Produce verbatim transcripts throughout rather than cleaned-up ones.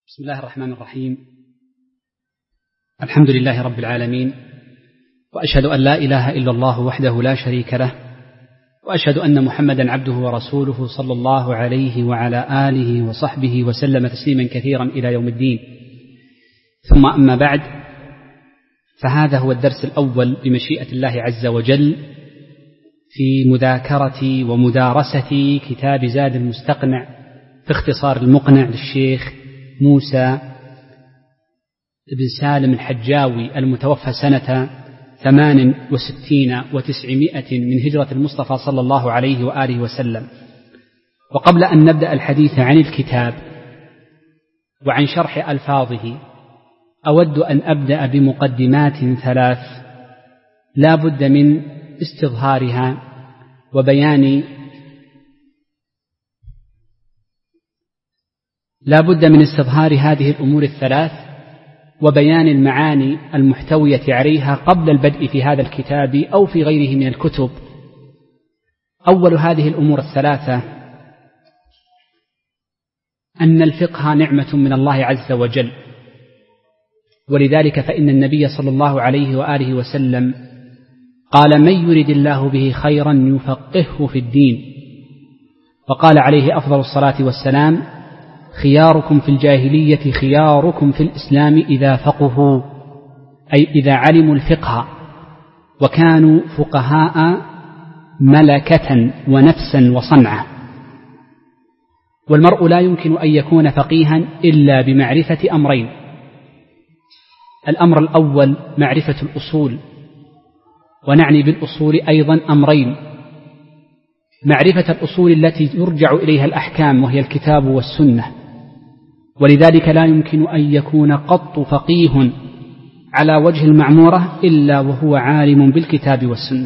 بسم الله الرحمن الرحيم. الحمد لله رب العالمين، وأشهد أن لا إله إلا الله وحده لا شريك له، وأشهد أن محمدا عبده ورسوله صلى الله عليه وعلى آله وصحبه وسلم تسليما كثيرا إلى يوم الدين. ثم أما بعد، فهذا هو الدرس الأول بمشيئة الله عز وجل في مذاكرة ومدارسة كتاب زاد المستقنع في اختصار المقنع للشيخ موسى بن سالم الحجاوي المتوفى سنة ثمان وستين وتسعمائة من هجرة المصطفى صلى الله عليه وآله وسلم. وقبل أن نبدأ الحديث عن الكتاب وعن شرح ألفاظه، أود أن أبدأ بمقدمات ثلاث لا بد من استظهارها وبيان لا بد من استظهار هذه الأمور الثلاث وبيان المعاني المحتوية عليها قبل البدء في هذا الكتاب أو في غيره من الكتب. أول هذه الأمور الثلاثة أن الفقه نعمة من الله عز وجل، ولذلك فإن النبي صلى الله عليه وآله وسلم قال: من يرد الله به خيرا يفقهه في الدين. وقال عليه أفضل الصلاة والسلام: خياركم في الجاهلية خياركم في الإسلام إذا فقهوا، أي إذا علموا الفقه وكانوا فقهاء ملكة ونفسا وصنعة. والمرء لا يمكن أن يكون فقيها إلا بمعرفة أمرين: الأمر الأول معرفة الأصول، ونعني بالأصول أيضا أمرين: معرفة الأصول التي يرجع إليها الأحكام وهي الكتاب والسنة، ولذلك لا يمكن أن يكون قط فقيه على وجه المعمورة إلا وهو عالم بالكتاب والسنة.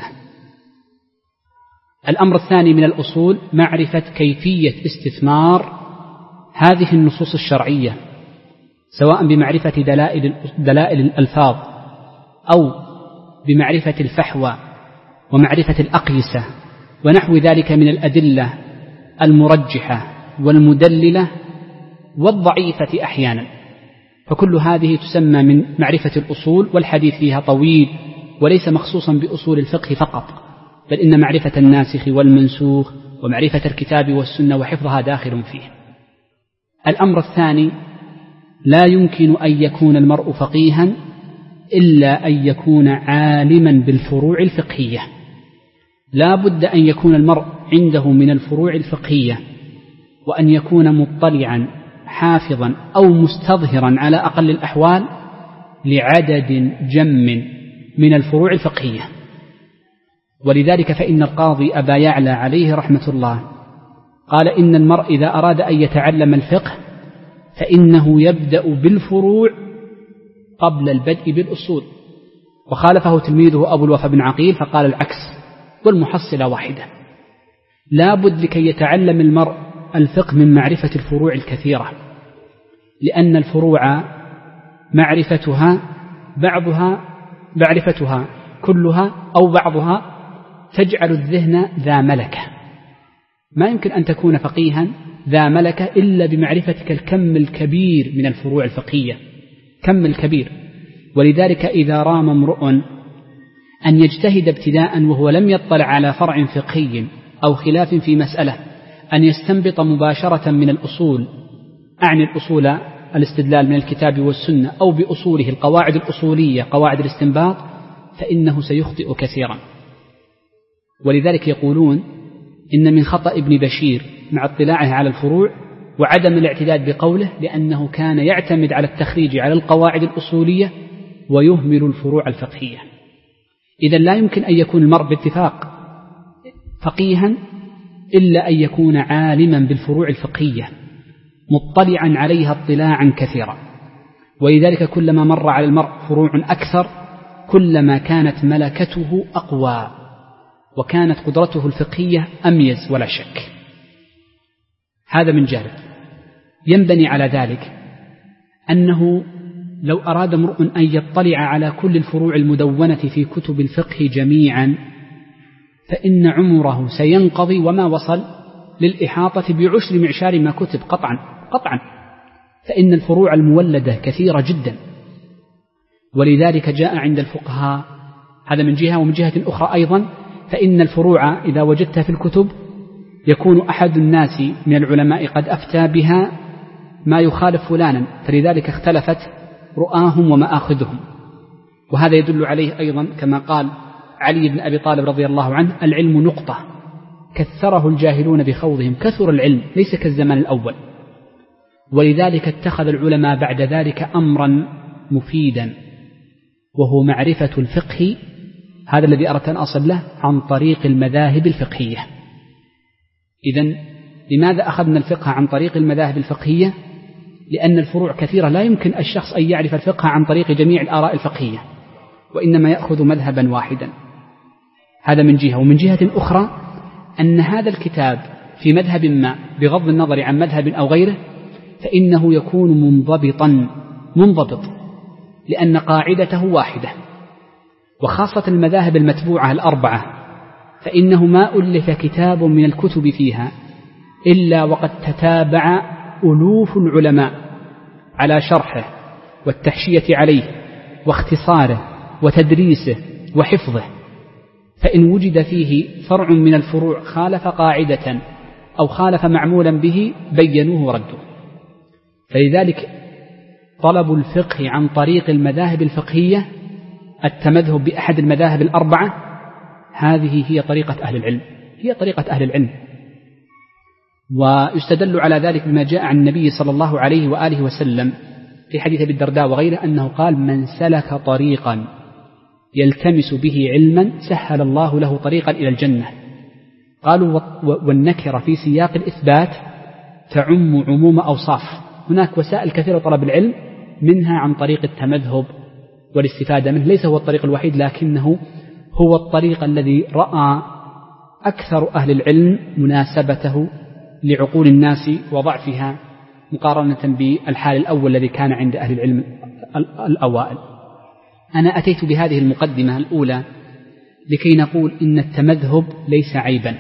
الأمر الثاني من الأصول معرفة كيفية استثمار هذه النصوص الشرعية، سواء بمعرفة دلائل, دلائل الألفاظ أو بمعرفة الفحوى ومعرفة الأقيسة ونحو ذلك من الأدلة المرجحة والمدللة والضعيفة أحيانا. فكل هذه تسمى من معرفة الأصول، والحديث فيها طويل وليس مخصوصا بأصول الفقه فقط، بل إن معرفة الناسخ والمنسوخ ومعرفة الكتاب والسنة وحفظها داخل فيه. الأمر الثاني: لا يمكن أن يكون المرء فقيها إلا أن يكون عالما بالفروع الفقهية. لا بد أن يكون المرء عنده من الفروع الفقهية، وأن يكون مطلعا حافظا أو مستظهرا على أقل الأحوال لعدد جم من الفروع الفقهية. ولذلك فإن القاضي أبا يعلى عليه رحمة الله قال: إن المرء إذا أراد أن يتعلم الفقه فإنه يبدأ بالفروع قبل البدء بالأصول. وخالفه تلميذه أبو الوفا بن عقيل فقال العكس، والمحصلة واحدة. لا بد لكي يتعلم المرء الفقه من معرفة الفروع الكثيرة، لأن الفروع معرفتها بعضها معرفتها كلها أو بعضها تجعل الذهن ذا ملكة. ما يمكن أن تكون فقيها ذا ملكة إلا بمعرفتك الكم الكبير من الفروع الفقهية، كم الكبير. ولذلك إذا رام امرؤ أن يجتهد ابتداء وهو لم يطلع على فرع فقهي أو خلاف في مسألة، أن يستنبط مباشرة من الأصول، أعني الأصول الاستدلال من الكتاب والسنة، أو بأصوله القواعد الأصولية قواعد الاستنباط، فإنه سيخطئ كثيرا. ولذلك يقولون إن من خطأ ابن بشير مع اطلاعه على الفروع وعدم الاعتداد بقوله، لأنه كان يعتمد على التخريج على القواعد الأصولية ويهمل الفروع الفقهية. إذن لا يمكن أن يكون المرء باتفاق فقيها إلا أن يكون عالما بالفروع الفقهية مطلعا عليها اطلاعا كثيرا. ولذلك كلما مر على المرء فروع أكثر كلما كانت ملكته أقوى وكانت قدرته الفقهية أميز ولا شك. هذا من جانب. ينبني على ذلك أنه لو أراد امرؤ أن يطلع على كل الفروع المدونة في كتب الفقه جميعا فإن عمره سينقضي وما وصل للإحاطة بعشر معشار ما كتب قطعا قطعا. فإن الفروع المولدة كثيرة جدا، ولذلك جاء عند الفقهاء هذا من جهة. ومن جهة أخرى أيضا فإن الفروع إذا وجدتها في الكتب يكون أحد الناس من العلماء قد أفتى بها ما يخالف فلانا، فلذلك اختلفت رؤاهم ومآخذهم. وهذا يدل عليه أيضا كما قال علي بن أبي طالب رضي الله عنه: العلم نقطة كثره الجاهلون بخوضهم، كثر العلم ليس كالزمان الأول. ولذلك اتخذ العلماء بعد ذلك أمرا مفيدا، وهو معرفة الفقه، هذا الذي أردت أن أصل له، عن طريق المذاهب الفقهية. إذن لماذا أخذنا الفقه عن طريق المذاهب الفقهية؟ لأن الفروع كثيرة، لا يمكن الشخص أن يعرف الفقه عن طريق جميع الآراء الفقهية، وإنما يأخذ مذهبا واحدا. هذا من جهة. ومن جهة أخرى أن هذا الكتاب في مذهب ما بغض النظر عن مذهب أو غيره فإنه يكون منضبطا منضبط لأن قاعدته واحدة. وخاصة المذاهب المتبوعة الأربعة فإنه ما ألف كتاب من الكتب فيها إلا وقد تتابع ألوف العلماء على شرحه والتحشية عليه واختصاره وتدريسه وحفظه. فإن وجد فيه فرع من الفروع خالف قاعدة أو خالف معمولا به بينوه وردوه. فلذلك طلب الفقه عن طريق المذاهب الفقهية، التمذهب بأحد المذاهب الأربعة، هذه هي طريقة أهل العلم، هي طريقة أهل العلم. ويستدل على ذلك بما جاء عن النبي صلى الله عليه وآله وسلم في حديث أبي الدرداء وغيره أنه قال: من سلك طريقا يلتمس به علما سهل الله له طريقا إلى الجنة. قالوا: والنكرة في سياق الإثبات تعم عموم أوصاف. هناك وسائل كثيرة طلب العلم، منها عن طريق التمذهب والاستفادة منه، ليس هو الطريق الوحيد لكنه هو الطريق الذي رأى أكثر أهل العلم مناسبته لعقول الناس وضعفها مقارنة بالحال الأول الذي كان عند أهل العلم الأوائل. أنا أتيت بهذه المقدمة الأولى لكي نقول إن التمذهب ليس عيبا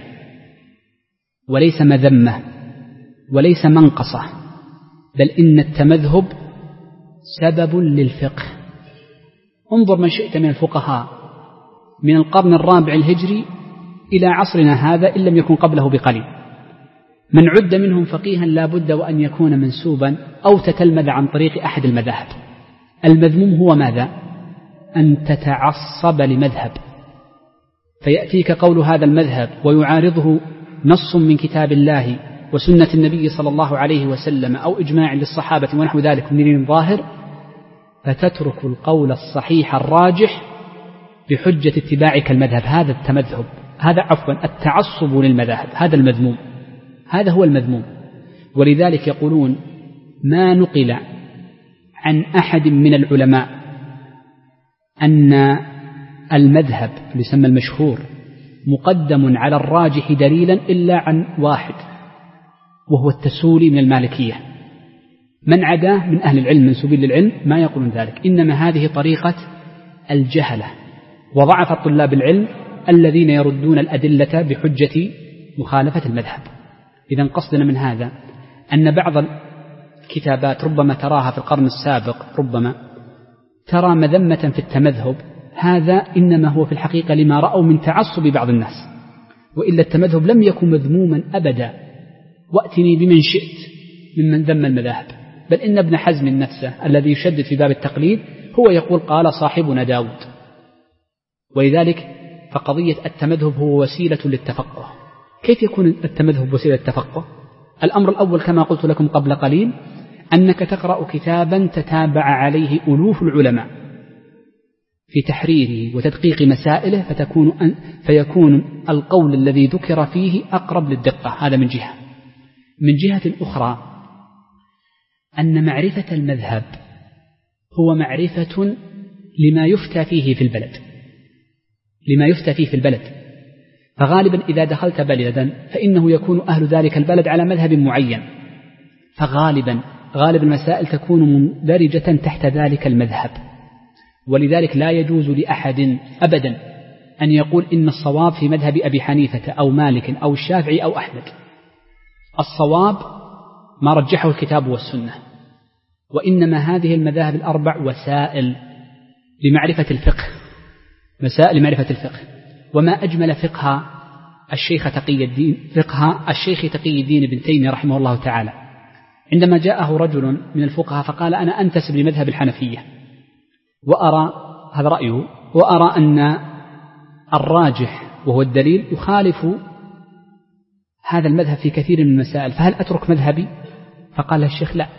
وليس مذمة وليس منقصة، بل إن التمذهب سبب للفقه. انظر من شئت من الفقهاء من القرن الرابع الهجري إلى عصرنا هذا إن لم يكن قبله بقليل، من عد منهم فقيها لا بد وأن يكون منسوبا أو تتلمذ عن طريق أحد المذاهب. المذموم هو ماذا؟ أن تتعصب لمذهب، فيأتيك قول هذا المذهب ويعارضه نص من كتاب الله وسنة النبي صلى الله عليه وسلم أو إجماع للصحابة ونحو ذلك من دين ظاهر، فتترك القول الصحيح الراجح بحجة اتباعك المذهب. هذا التمذهب، هذا عفوا التعصب للمذاهب، هذا المذموم، هذا هو المذموم. ولذلك يقولون: ما نقل عن أحد من العلماء أن المذهب اللي يسمى المشهور مقدم على الراجح دليلا إلا عن واحد، وهو التسولي من المالكية. من عداه من أهل العلم منسوبين للعلم ما يقولون ذلك، إنما هذه طريقة الجهلة وضعف طلاب العلم الذين يردون الأدلة بحجة مخالفة المذهب. إذن قصدنا من هذا أن بعض الكتابات ربما تراها في القرن السابق ربما ترى مذمة في التمذهب، هذا إنما هو في الحقيقة لما رأوا من تعصب بعض الناس، وإلا التمذهب لم يكن مذموما أبدا. وأتني بمن شئت ممن ذم المذاهب، بل إن ابن حزم نفسه الذي يشدد في باب التقليد هو يقول: قال صاحبنا داود. ولذلك فقضية التمذهب هو وسيلة للتفقه. كيف يكون التمذهب وسيلة للتفقه؟ الأمر الأول كما قلت لكم قبل قليل أنك تقرأ كتابا تتابع عليه ألوف العلماء في تحريره وتدقيق مسائله، فتكون أن فيكون القول الذي ذكر فيه أقرب للدقة. هذا من جهة. من جهة أخرى أن معرفة المذهب هو معرفة لما يفتى فيه في البلد، لما يفتى فيه في البلد. فغالبا إذا دخلت بلدا فإنه يكون أهل ذلك البلد على مذهب معين، فغالبا غالب المسائل تكون مندرجة تحت ذلك المذهب. ولذلك لا يجوز لأحد أبدا أن يقول إن الصواب في مذهب أبي حنيفة أو مالك أو الشافعي أو أحمد. الصواب ما رجحه الكتاب والسنة، وإنما هذه المذاهب الأربع وسائل لمعرفة الفقه، مسائل لمعرفة الفقه. وما أجمل فقه الشيخ تقي الدين فقه الشيخ تقي الدين ابن تيمية رحمه الله تعالى، عندما جاءه رجل من الفقهاء فقال: أنا أنتسب لمذهب الحنفية وأرى هذا رأيه، وأرى أن الراجح وهو الدليل يخالف هذا المذهب في كثير من المسائل، فهل أترك مذهبي؟ فقال الشيخ: لا،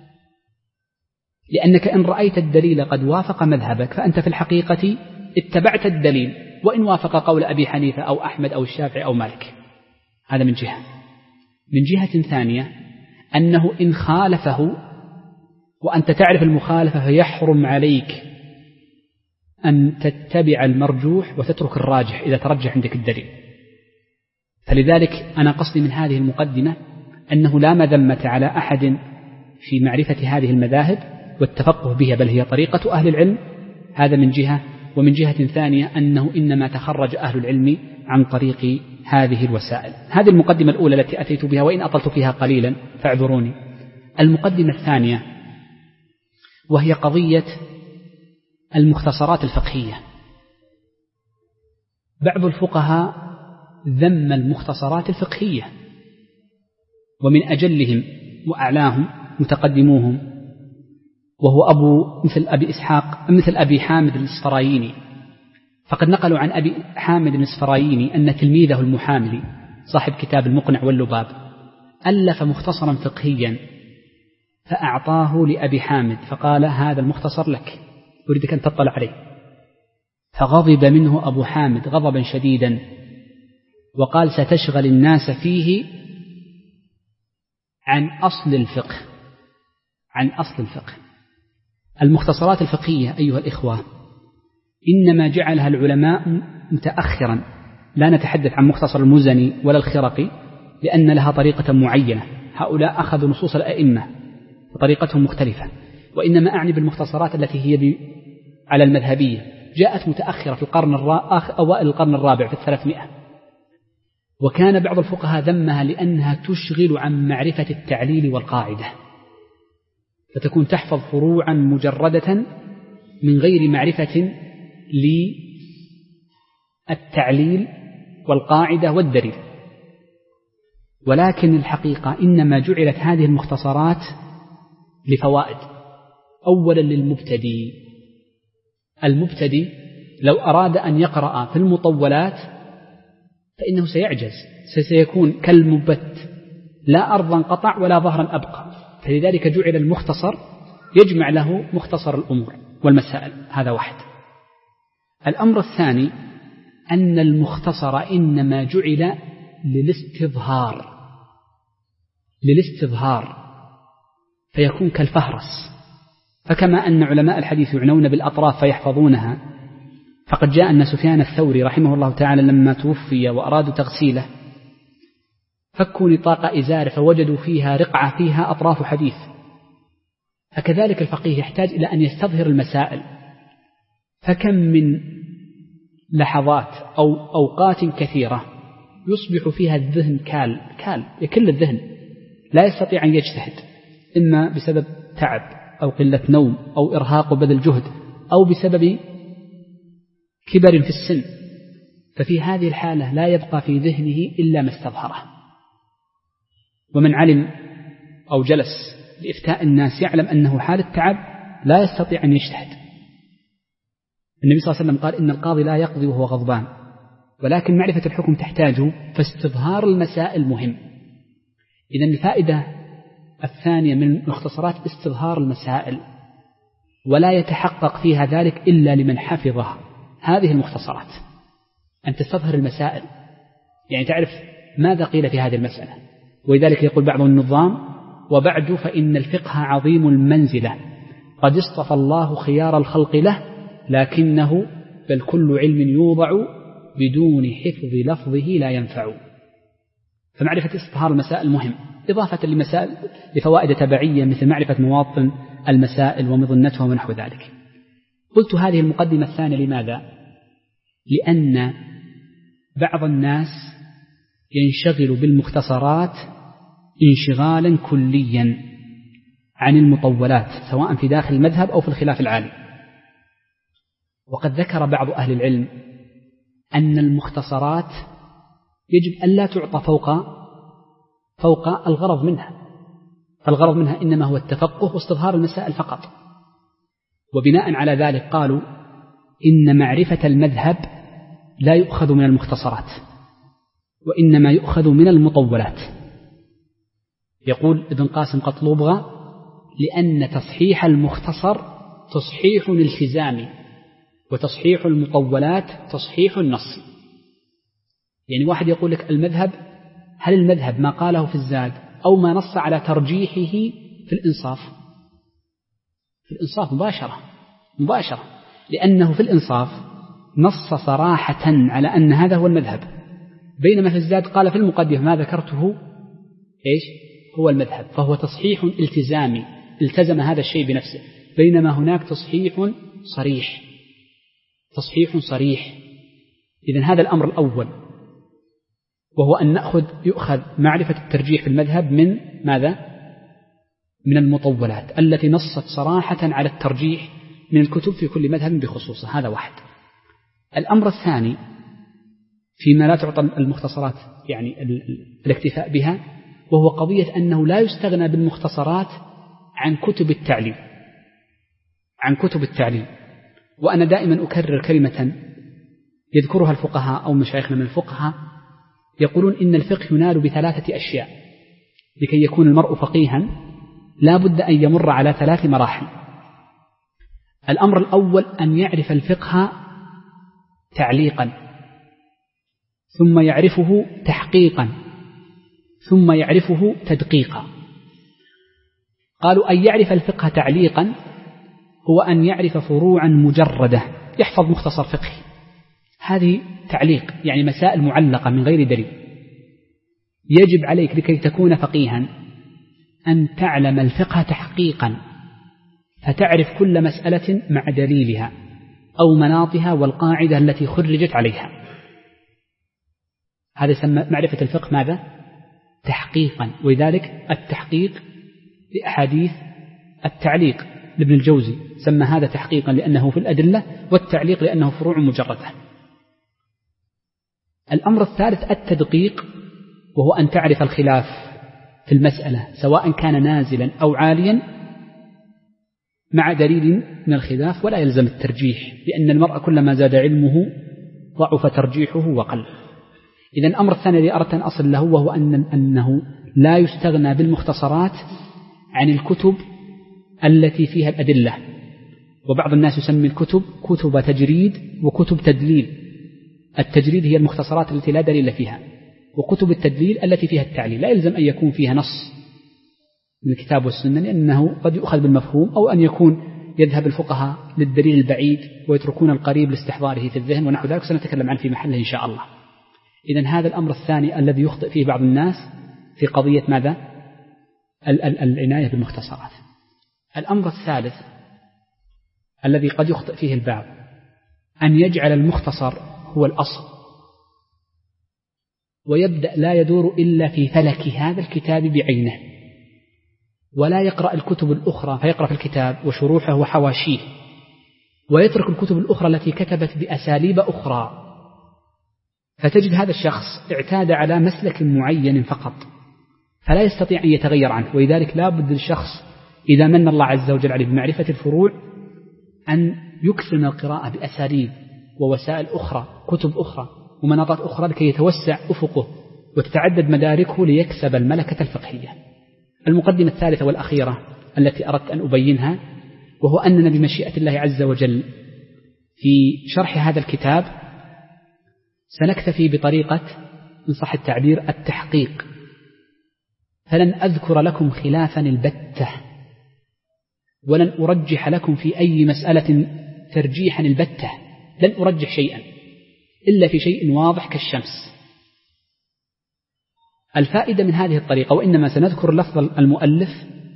لأنك إن رأيت الدليل قد وافق مذهبك فأنت في الحقيقة اتبعت الدليل، وإن وافق قول أبي حنيفة أو أحمد أو الشافعي أو مالك. هذا من جهة. من جهة ثانية أنه إن خالفه وأنت تعرف المخالفة فيحرم عليك أن تتبع المرجوح وتترك الراجح إذا ترجح عندك الدليل. فلذلك أنا قصدي من هذه المقدمة أنه لا مذمة على أحد في معرفة هذه المذاهب والتفقه بها، بل هي طريقة أهل العلم. هذا من جهة. ومن جهة ثانية أنه إنما تخرج أهل العلم عن طريق هذه الوسائل. هذه المقدمة الأولى التي أتيت بها، وإن أطلت فيها قليلا فاعذروني. المقدمة الثانية وهي قضية المختصرات الفقهية. بعض الفقهاء ذم المختصرات الفقهية، ومن أجلهم وأعلاهم متقدموهم، وهو أبو مثل أبي إسحاق مثل أبي حامد الإسفرايني. فقد نقلوا عن أبي حامد الإسفرايني أن تلميذه المحاملي صاحب كتاب المقنع واللباب ألف مختصرا فقهيا فأعطاه لأبي حامد فقال: هذا المختصر لك، أريدك أن تطلع عليه. فغضب منه أبو حامد غضبا شديدا وقال: ستشغل الناس فيه عن أصل الفقه عن أصل الفقه. المختصرات الفقهية أيها الإخوة إنما جعلها العلماء متأخرا، لا نتحدث عن مختصر المزني ولا الخرقي لأن لها طريقة معينة، هؤلاء أخذوا نصوص الأئمة وطريقتهم مختلفة، وإنما أعني بالمختصرات التي هي على المذهبية جاءت متأخرة في القرن الرابع أوائل القرن الرابع في الثلاثمائة. وكان بعض الفقهاء ذمها لأنها تشغل عن معرفة التعليل والقاعدة، فتكون تحفظ فروعا مجردة من غير معرفة للتعليل والقاعدة والدليل. ولكن الحقيقة إنما جعلت هذه المختصرات لفوائد. أولا للمبتدئ، المبتدئ لو أراد أن يقرأ في المطولات فإنه سيعجز، سيكون كالمبت، لا أرضا قطع ولا ظهرا أبقى. فلذلك جعل المختصر يجمع له مختصر الأمور والمسائل. هذا واحد. الأمر الثاني أن المختصر إنما جعل للاستظهار للاستظهار فيكون كالفهرس. فكما أن علماء الحديث يعنون بالأطراف فيحفظونها، فقد جاء أن سفيان الثوري رحمه الله تعالى لما توفي وأرادوا تغسيله فكوا نطاق إزاره فوجدوا فيها رقعة فيها أطراف حديث. فكذلك الفقيه يحتاج إلى أن يستظهر المسائل. فكم من لحظات أو أوقات كثيرة يصبح فيها الذهن كال كال يكل الذهن، لا يستطيع أن يجتهد، إما بسبب تعب أو قلة نوم أو إرهاق وبذل جهد أو بسبب كبر في السن. ففي هذه الحالة لا يبقى في ذهنه إلا ما استظهره. ومن علم أو جلس لإفتاء الناس يعلم أنه حال التعب لا يستطيع أن يجتهد. النبي صلى الله عليه وسلم قال: إن القاضي لا يقضي وهو غضبان، ولكن معرفة الحكم تحتاجه، فاستظهار المسائل مهم. إذن الفائدة الثانية من مختصرات استظهار المسائل، ولا يتحقق فيها ذلك إلا لمن حفظها هذه المختصرات، أن تستظهر المسائل، يعني تعرف ماذا قيل في هذه المسألة. ولذلك يقول بعض النظام: وبعد فإن الفقه عظيم المنزلة، قد اصطفى الله خيار الخلق له، لكنه بل كل علم يوضع بدون حفظ لفظه لا ينفع. فمعرفة استظهار المسائل مهم، إضافة لمسائل لفوائد تبعية مثل معرفة مواطن المسائل ومظنتها ونحو ذلك. قلت هذه المقدمة الثانية لماذا؟ لأن بعض الناس ينشغل بالمختصرات انشغالا كليا، عن المطولات سواء في داخل المذهب أو في الخلاف العالي. وقد ذكر بعض أهل العلم أن المختصرات يجب ألا تعطى فوق فوق الغرض منها، فالغرض منها إنما هو التفقه واستظهار المسائل فقط. وبناء على ذلك قالوا إن معرفة المذهب لا يؤخذ من المختصرات وإنما يؤخذ من المطولات. يقول ابن قاسم قطلوبغة: لأن تصحيح المختصر تصحيح الالتزامي وتصحيح المطولات تصحيح النص. يعني واحد يقول لك المذهب، هل المذهب ما قاله في الزاد أو ما نص على ترجيحه في الإنصاف؟ في الإنصاف مباشرة مباشرة لأنه في الإنصاف نص صراحة على أن هذا هو المذهب، بينما في الزاد قال في المقدمة ما ذكرته إيش هو المذهب، فهو تصحيح التزامي التزم هذا الشيء بنفسه، بينما هناك تصحيح صريح تصحيح صريح. إذن هذا الأمر الأول، وهو أن نأخذ يؤخذ معرفة الترجيح في المذهب من ماذا؟ من المطولات التي نصت صراحة على الترجيح من الكتب في كل مذهب بخصوصه. هذا واحد. الأمر الثاني فيما لا تعطى المختصرات يعني الاكتفاء بها، وهو قضية أنه لا يستغنى بالمختصرات عن كتب التعليل عن كتب التعليل وأنا دائما أكرر كلمة يذكرها الفقهاء أو مشايخنا من الفقهاء، يقولون إن الفقه ينال بثلاثة أشياء. لكي يكون المرء فقيها لا بد أن يمر على ثلاث مراحل. الأمر الأول أن يعرف الفقه تعليقا، ثم يعرفه تحقيقا، ثم يعرفه تدقيقا. قالوا أن يعرف الفقه تعليقا هو أن يعرف فروعا مجردة، يحفظ مختصر فقهي، هذه تعليق يعني مسائل معلقة من غير دليل. يجب عليك لكي تكون فقيها أن تعلم الفقه تحقيقا، فتعرف كل مسألة مع دليلها أو مناطها والقاعدة التي خرجت عليها. هذا يسمى معرفة الفقه ماذا؟ تحقيقا. ولذلك التحقيق لأحاديث التعليق لابن الجوزي سمى هذا تحقيقا لأنه في الأدلة، والتعليق لأنه فروع مجردة. الأمر الثالث التدقيق، وهو أن تعرف الخلاف في المسألة سواء كان نازلا أو عاليا مع دليل من الخلاف، ولا يلزم الترجيح، لأن المرء كلما زاد علمه ضعف ترجيحه وقل. إذن الأمر الثاني الذي أردت أن أصل له وهو أن أنه لا يستغنى بالمختصرات عن الكتب التي فيها الأدلة. وبعض الناس يسمي الكتب كتب تجريد وكتب تدليل. التجريد هي المختصرات التي لا دليل فيها، وكتب التدليل التي فيها التعليل. لا يلزم أن يكون فيها نص من الكتاب والسنة، لأنه قد يؤخذ بالمفهوم، أو أن يكون يذهب الفقهاء للدليل البعيد ويتركون القريب لاستحضاره في الذهن ونحو ذلك، سنتكلم عنه في محله إن شاء الله. إذن هذا الأمر الثاني الذي يخطئ فيه بعض الناس في قضية ماذا؟ العناية بالمختصرات. الأمر الثالث الذي قد يخطئ فيه البعض أن يجعل المختصر هو الأصل، ويبدأ لا يدور إلا في فلك هذا الكتاب بعينه، ولا يقرأ الكتب الأخرى، فيقرأ في الكتاب وشروحه وحواشيه، ويترك الكتب الأخرى التي كتبت بأساليب أخرى. فتجد هذا الشخص اعتاد على مسلك معين فقط، فلا يستطيع أن يتغير عنه. ولذلك لا بد للشخص إذا من الله عز وجل عليه بمعرفة الفروع أن يكثر من القراءة بأساليب ووسائل أخرى، كتب أخرى ومناطات أخرى، لكي يتوسع أفقه وتتعدد مداركه ليكسب الملكة الفقهية. المقدمة الثالثة والأخيرة التي أردت أن أبينها، وهو أننا بمشيئة الله عز وجل في شرح هذا الكتاب سنكتفي بطريقة إن صح التعبير التحقيق، فلن أذكر لكم خلافا البتة، ولن أرجح لكم في أي مسألة ترجيحا البتة، لن أرجح شيئا إلا في شيء واضح كالشمس. الفائدة من هذه الطريقة، وإنما سنذكر لفظ المؤلف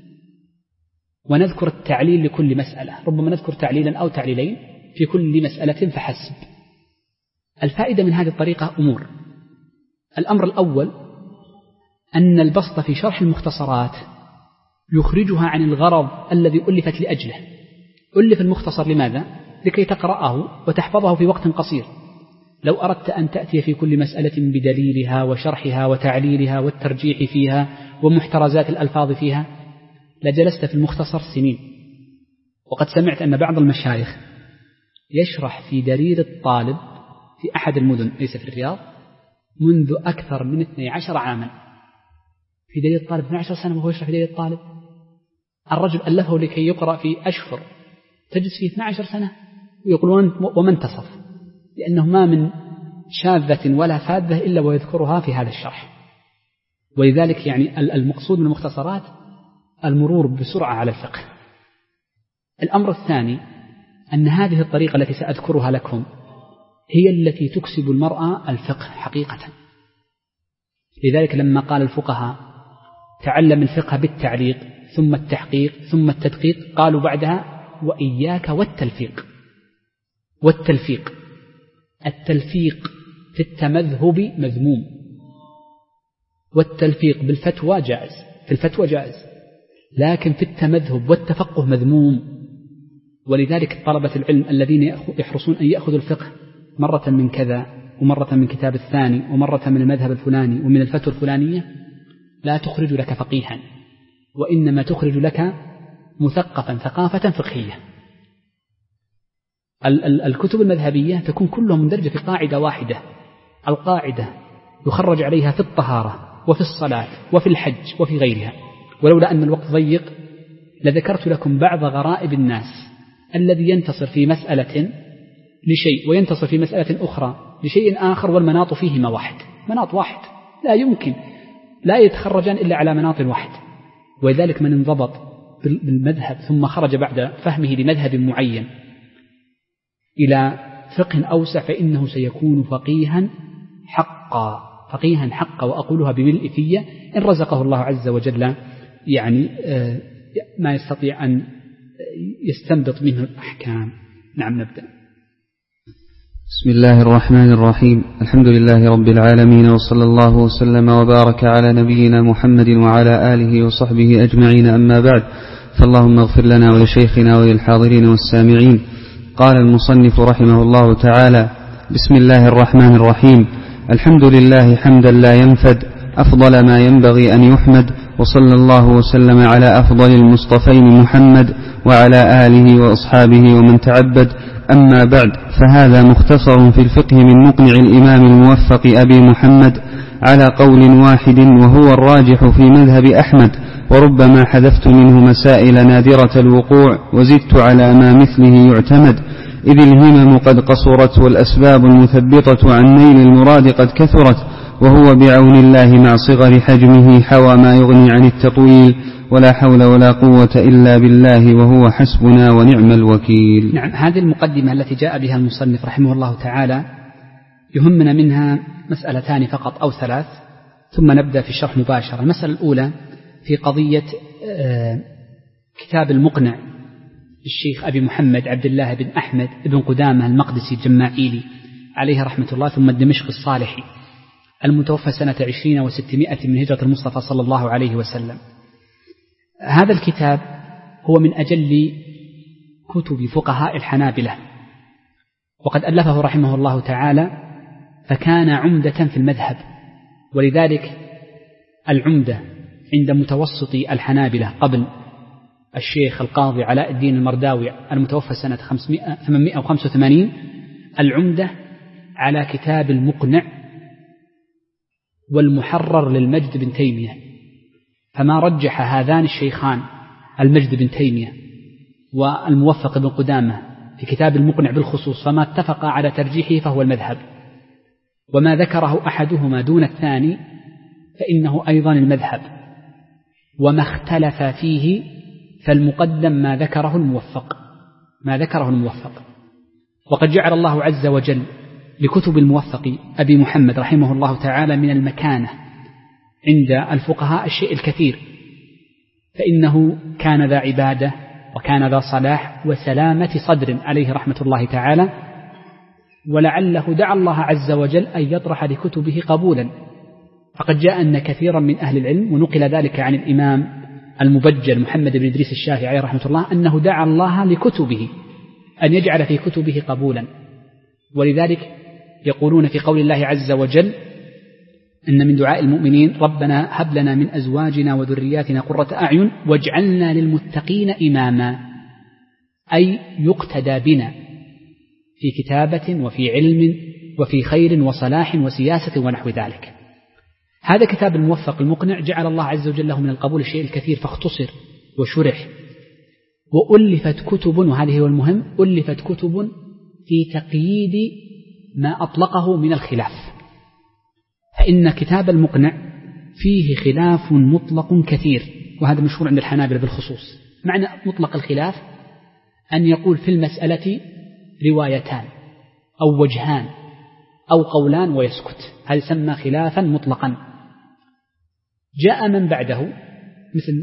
ونذكر التعليل لكل مسألة، ربما نذكر تعليلا أو تعليلين في كل مسألة فحسب. الفائدة من هذه الطريقة أمور. الأمر الأول أن البسط في شرح المختصرات يخرجها عن الغرض الذي ألفت لأجله. ألف المختصر لماذا؟ لكي تقرأه وتحفظه في وقت قصير. لو أردت أن تأتي في كل مسألة بدليلها وشرحها وتعليلها والترجيح فيها ومحترزات الألفاظ فيها لجلست في المختصر سنين. وقد سمعت أن بعض المشايخ يشرح في دليل الطالب في أحد المدن ليس في الرياض منذ أكثر من اثني عشر عاما. في دليل الطالب اثني عشر سنة وهو يشرح في دليل الطالب. الرجل ألفه لكي يقرأ في أشهر تجلس فيه اثني عشر سنة ويقولون وما انتصف، لأنه ما من شاذة ولا فاذة إلا ويذكرها في هذا الشرح. ولذلك يعني المقصود من المختصرات المرور بسرعة على الفقه. الأمر الثاني أن هذه الطريقة التي سأذكرها لكم هي التي تكسب المرأة الفقه حقيقة. لذلك لما قال الفقهاء تعلم الفقه بالتعليق ثم التحقيق ثم التدقيق قالوا بعدها وإياك والتلفيق. والتلفيق التلفيق في التمذهب مذموم، والتلفيق بالفتوى جائز، في الفتوى جائز، لكن في التمذهب والتفقه مذموم. ولذلك طلبة العلم الذين يحرصون أن يأخذوا الفقه مرة من كذا ومرة من كتاب الثاني ومرة من المذهب الفلاني ومن الفتوى الفلانية لا تخرج لك فقيها، وإنما تخرج لك مثقفا ثقافة فقهية. الكتب المذهبية تكون كلها مندرجة في قاعدة واحدة. القاعدة يخرج عليها في الطهارة وفي الصلاة وفي الحج وفي غيرها. ولولا أن الوقت ضيق لذكرت لكم بعض غرائب الناس الذي ينتصر في مسألة لشيء وينتصر في مسألة أخرى لشيء آخر والمناط فيهما واحد، مناط واحد لا يمكن، لا يتخرجان إلا على مناط واحد. ولذلك من انضبط بالمذهب ثم خرج بعد فهمه لمذهب معين إلى فقه أوسع فإنه سيكون فقيها حقا، فقيها حقا، وأقولها بملء فية إن رزقه الله عز وجل يعني ما يستطيع أن يستنبط منه الأحكام. نعم نبدأ. بسم الله الرحمن الرحيم. الحمد لله رب العالمين، وصلى الله وسلم وبارك على نبينا محمد وعلى آله وصحبه أجمعين، أما بعد، فاللهم اغفر لنا ولشيخنا وللحاضرين والسامعين. قال المصنف رحمه الله تعالى: بسم الله الرحمن الرحيم. الحمد لله حمدا لا ينفد، أفضل ما ينبغي أن يحمد، وصلى الله وسلم على أفضل المصطفين محمد وعلى آله وأصحابه ومن تعبد. أما بعد، فهذا مختصر في الفقه من مقنع الإمام الموفق أبي محمد على قول واحد وهو الراجح في مذهب أحمد، وربما حذفت منه مسائل نادرة الوقوع وزدت على ما مثله يعتمد، إذ الهمم قد قصرت والأسباب المثبطة عن نيل المراد قد كثرت، وهو بعون الله مع صغر حجمه حوى ما يغني عن التطويل، ولا حول ولا قوة إلا بالله وهو حسبنا ونعم الوكيل. نعم، هذه المقدمة التي جاء بها المصنف رحمه الله تعالى يهمنا منها مسألتان فقط أو ثلاث، ثم نبدأ في الشرح مباشرة. المسألة الأولى في قضية كتاب المقنع للشيخ أبي محمد عبد الله بن أحمد بن قدامة المقدسي الجماعيلي عليه رحمة الله، ثم الدمشق الصالحي، المتوفى سنة عشرين وستمائة من هجرة المصطفى صلى الله عليه وسلم. هذا الكتاب هو من أجل كتب فقهاء الحنابلة، وقد ألفه رحمه الله تعالى فكان عمدة في المذهب. ولذلك العمدة عند متوسطي الحنابلة قبل الشيخ القاضي علاء الدين المرداوي المتوفى سنة ثمانمائة وخمسة وثمانين، العمدة على كتاب المقنع والمحرر للمجد بن تيمية. فما رجح هذان الشيخان المجد بن تيمية والموفق بن قدامة في كتاب المقنع بالخصوص، فما اتفق على ترجيحه فهو المذهب، وما ذكره أحدهما دون الثاني فإنه أيضا المذهب، وما اختلف فيه فالمقدم ما ذكره الموفق ما ذكره الموفق وقد جعل الله عز وجل لكتب الموفق أبي محمد رحمه الله تعالى من المكانة عند الفقهاء الشيء الكثير، فإنه كان ذا عبادة وكان ذا صلاح وسلامة صدر عليه رحمة الله تعالى، ولعله دعا الله عز وجل أن يطرح لكتبه قبولا. فقد جاء أن كثيرا من أهل العلم، ونقل ذلك عن الإمام المبجل محمد بن إدريس الشافعي عليه رحمة الله أنه دعا الله لكتبه أن يجعل في كتبه قبولا، ولذلك يقولون في قول الله عز وجل إن من دعاء المؤمنين ربنا هب لنا من أزواجنا وذرياتنا قرة أعين واجعلنا للمتقين إماما، أي يقتدى بنا في كتابة وفي علم وفي خير وصلاح وسياسة ونحو ذلك. هذا كتاب الموفق المقنع جعل الله عز وجل له من القبول الشيء الكثير، فاختصر وشرح وألفت كتب، وهذه هو المهم، ألفت كتب في تقييد ما أطلقه من الخلاف. فإن كتاب المقنع فيه خلاف مطلق كثير، وهذا مشهور عند الحنابلة بالخصوص. معنى مطلق الخلاف أن يقول في المسألة روايتان أو وجهان أو قولان ويسكت، هذا يسمى خلافا مطلقا. جاء من بعده مثل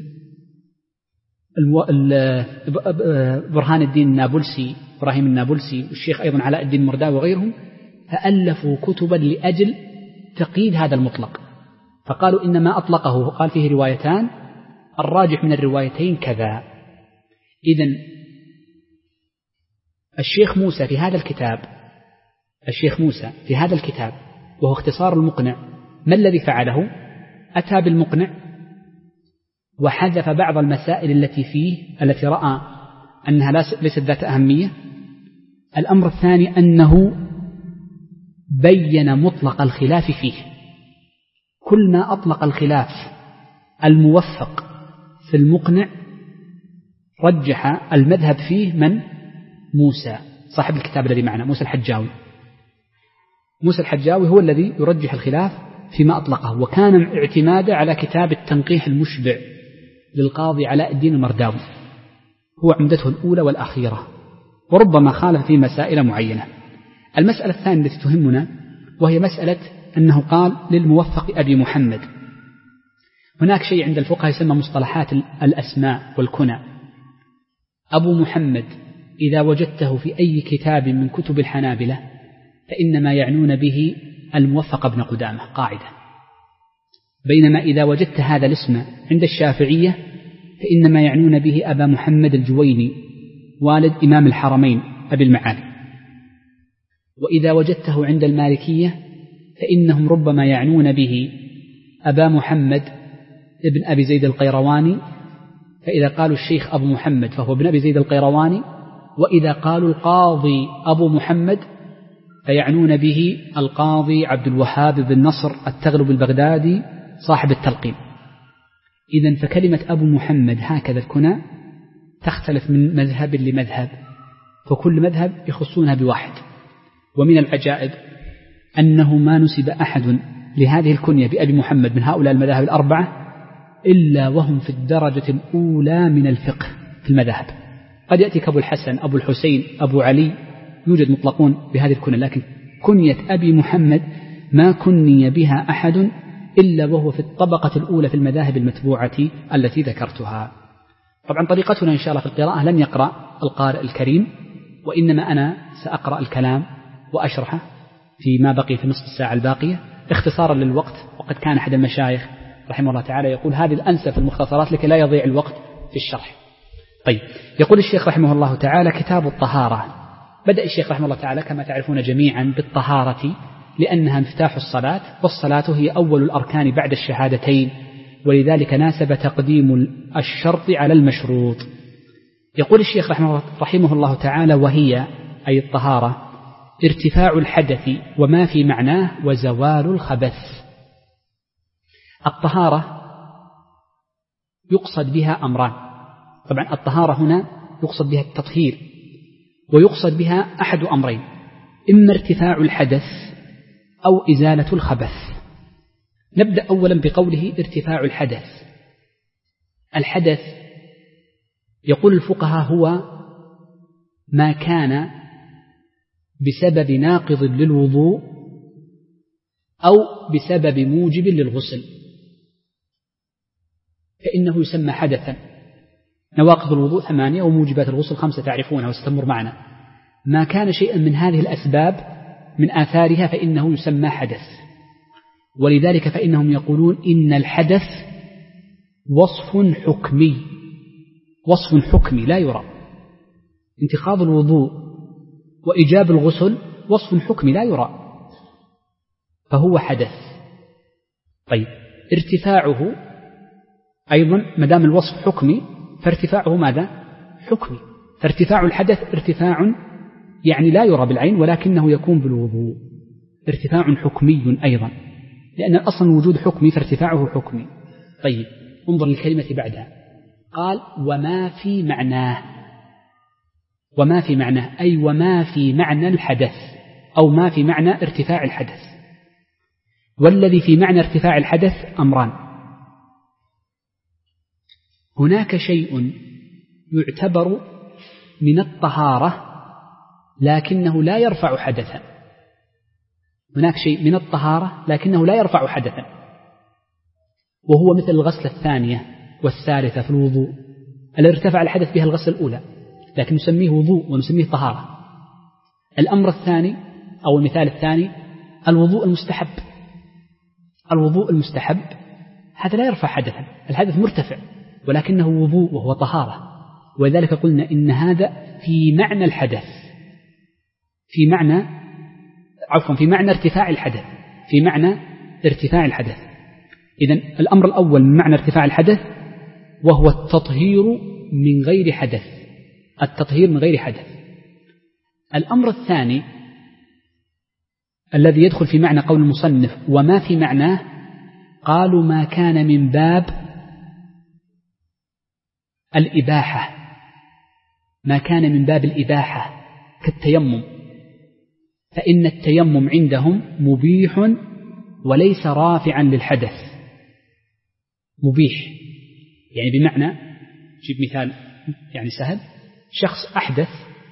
برهان الدين النابلسي إبراهيم النابلسي والشيخ أيضا علاء الدين المرداوي وغيرهم، فألفوا كتبا لأجل تقييد هذا المطلق، فقالوا إن ما أطلقه قال فيه روايتان، الراجح من الروايتين كذا. إذن الشيخ موسى في هذا الكتاب الشيخ موسى في هذا الكتاب وهو اختصار المقنع، ما الذي فعله؟ أتى بالمقنع وحذف بعض المسائل التي فيه التي رأى أنها ليست ذات أهمية. الأمر الثاني أنه بين مطلق الخلاف فيه، كل ما أطلق الخلاف الموفق في المقنع رجح المذهب فيه من؟ موسى صاحب الكتاب الذي معنا، موسى الحجاوي. موسى الحجاوي هو الذي يرجح الخلاف فيما أطلقه، وكان اعتماده على كتاب التنقيح المشبع للقاضي علاء الدين المرداوي، هو عمدته الأولى والأخيرة، وربما خالف في مسائل معينة. المسألة الثانية التي تهمنا وهي مسألة أنه قال للموفق أبي محمد. هناك شيء عند الفقهاء يسمى مصطلحات الأسماء والكنى. أبو محمد إذا وجدته في أي كتاب من كتب الحنابلة فإنما يعنون به الموفق ابن قدامة قاعدة، بينما إذا وجدت هذا الاسم عند الشافعية فإنما يعنون به أبا محمد الجويني والد إمام الحرمين أبي المعالي، وإذا وجدته عند المالكية فإنهم ربما يعنون به أبا محمد ابن أبي زيد القيرواني، فإذا قالوا الشيخ أبو محمد فهو ابن أبي زيد القيرواني، وإذا قالوا القاضي أبو محمد فيعنون به القاضي عبد الوهاب بن نصر التغلب البغدادي صاحب التلقين. إذن فكلمة أبو محمد هكذا الكنى تختلف من مذهب لمذهب، فكل مذهب يخصونها بواحد. ومن العجائب أنه ما نسب أحد لهذه الكنية بأبي محمد من هؤلاء المذاهب الأربعة إلا وهم في الدرجة الأولى من الفقه في المذاهب. قد يأتيك أبو الحسن أبو الحسين أبو علي، يوجد مطلقون بهذه الكنية، لكن كنية أبي محمد ما كني بها أحد إلا وهو في الطبقة الأولى في المذاهب المتبوعة التي ذكرتها. طبعا طريقتنا إن شاء الله في القراءة لن يقرأ القارئ الكريم، وإنما أنا سأقرأ الكلام وأشرحه فيما بقي في نصف الساعة الباقية اختصارا للوقت. وقد كان أحد المشايخ رحمه الله تعالى يقول هذه الأنسب في المختصرات لكي لا يضيع الوقت في الشرح. طيب، يقول الشيخ رحمه الله تعالى كتاب الطهارة. بدأ الشيخ رحمه الله تعالى كما تعرفون جميعا بالطهارة لأنها مفتاح الصلاة، والصلاة هي أول الأركان بعد الشهادتين، ولذلك ناسب تقديم الشرط على المشروط. يقول الشيخ رحمه, رحمه الله تعالى وهي أي الطهارة ارتفاع الحدث وما في معناه وزوال الخبث. الطهارة يقصد بها أمران، طبعا الطهارة هنا يقصد بها التطهير، ويقصد بها أحد أمرين، إما ارتفاع الحدث أو إزالة الخبث. نبدأ أولا بقوله ارتفاع الحدث. الحدث يقول الفقهاء هو ما كان بسبب ناقض للوضوء أو بسبب موجب للغسل فإنه يسمى حدثا. نواقض الوضوء ثمانية وموجبات الغسل خمسة تعرفونها وستمر معنا. ما كان شيئا من هذه الأسباب من آثارها فإنه يسمى حدث، ولذلك فإنهم يقولون إن الحدث وصف حكمي، وصف حكمي لا يرى. انتقاض الوضوء وإيجاب الغسل وصف حكمي لا يرى، فهو حدث. طيب ارتفاعه أيضا مدام الوصف حكمي فارتفاعه ماذا؟ حكمي. فارتفاع الحدث ارتفاع يعني لا يرى بالعين ولكنه يكون بالوضوء، ارتفاع حكمي أيضا، لأن الأصل وجود حكمي فارتفاعه حكمي. طيب انظر للكلمة بعدها، قال وما في معناه. وما في معناه أي وما في معنى الحدث أو ما في معنى ارتفاع الحدث. والذي في معنى ارتفاع الحدث أمران: هناك شيء يعتبر من الطهارة لكنه لا يرفع حدثا، هناك شيء من الطهارة لكنه لا يرفع حدثا، وهو مثل الغسلة الثانية والثالثة في الوضوء الذي ارتفع الحدث بها الغسلة الأولى لكن نسميه وضوء ونسميه طهارة. الأمر الثاني أو المثال الثاني الوضوء المستحب. الوضوء المستحب هذا لا يرفع حدثا، الحدث مرتفع ولكنه وضوء وهو طهارة، ولذلك قلنا إن هذا في معنى الحدث، في معنى عفوا في معنى ارتفاع الحدث، في معنى ارتفاع الحدث. إذن الأمر الأول من معنى ارتفاع الحدث وهو التطهير من غير حدث، التطهير من غير حدث. الأمر الثاني الذي يدخل في معنى قول المصنف وما في معناه، قالوا ما كان من باب الإباحة، ما كان من باب الإباحة كالتيمم، فإن التيمم عندهم مبيح وليس رافعا للحدث. مبيح يعني بمعنى، جيب مثال يعني سهل، شخص أحدث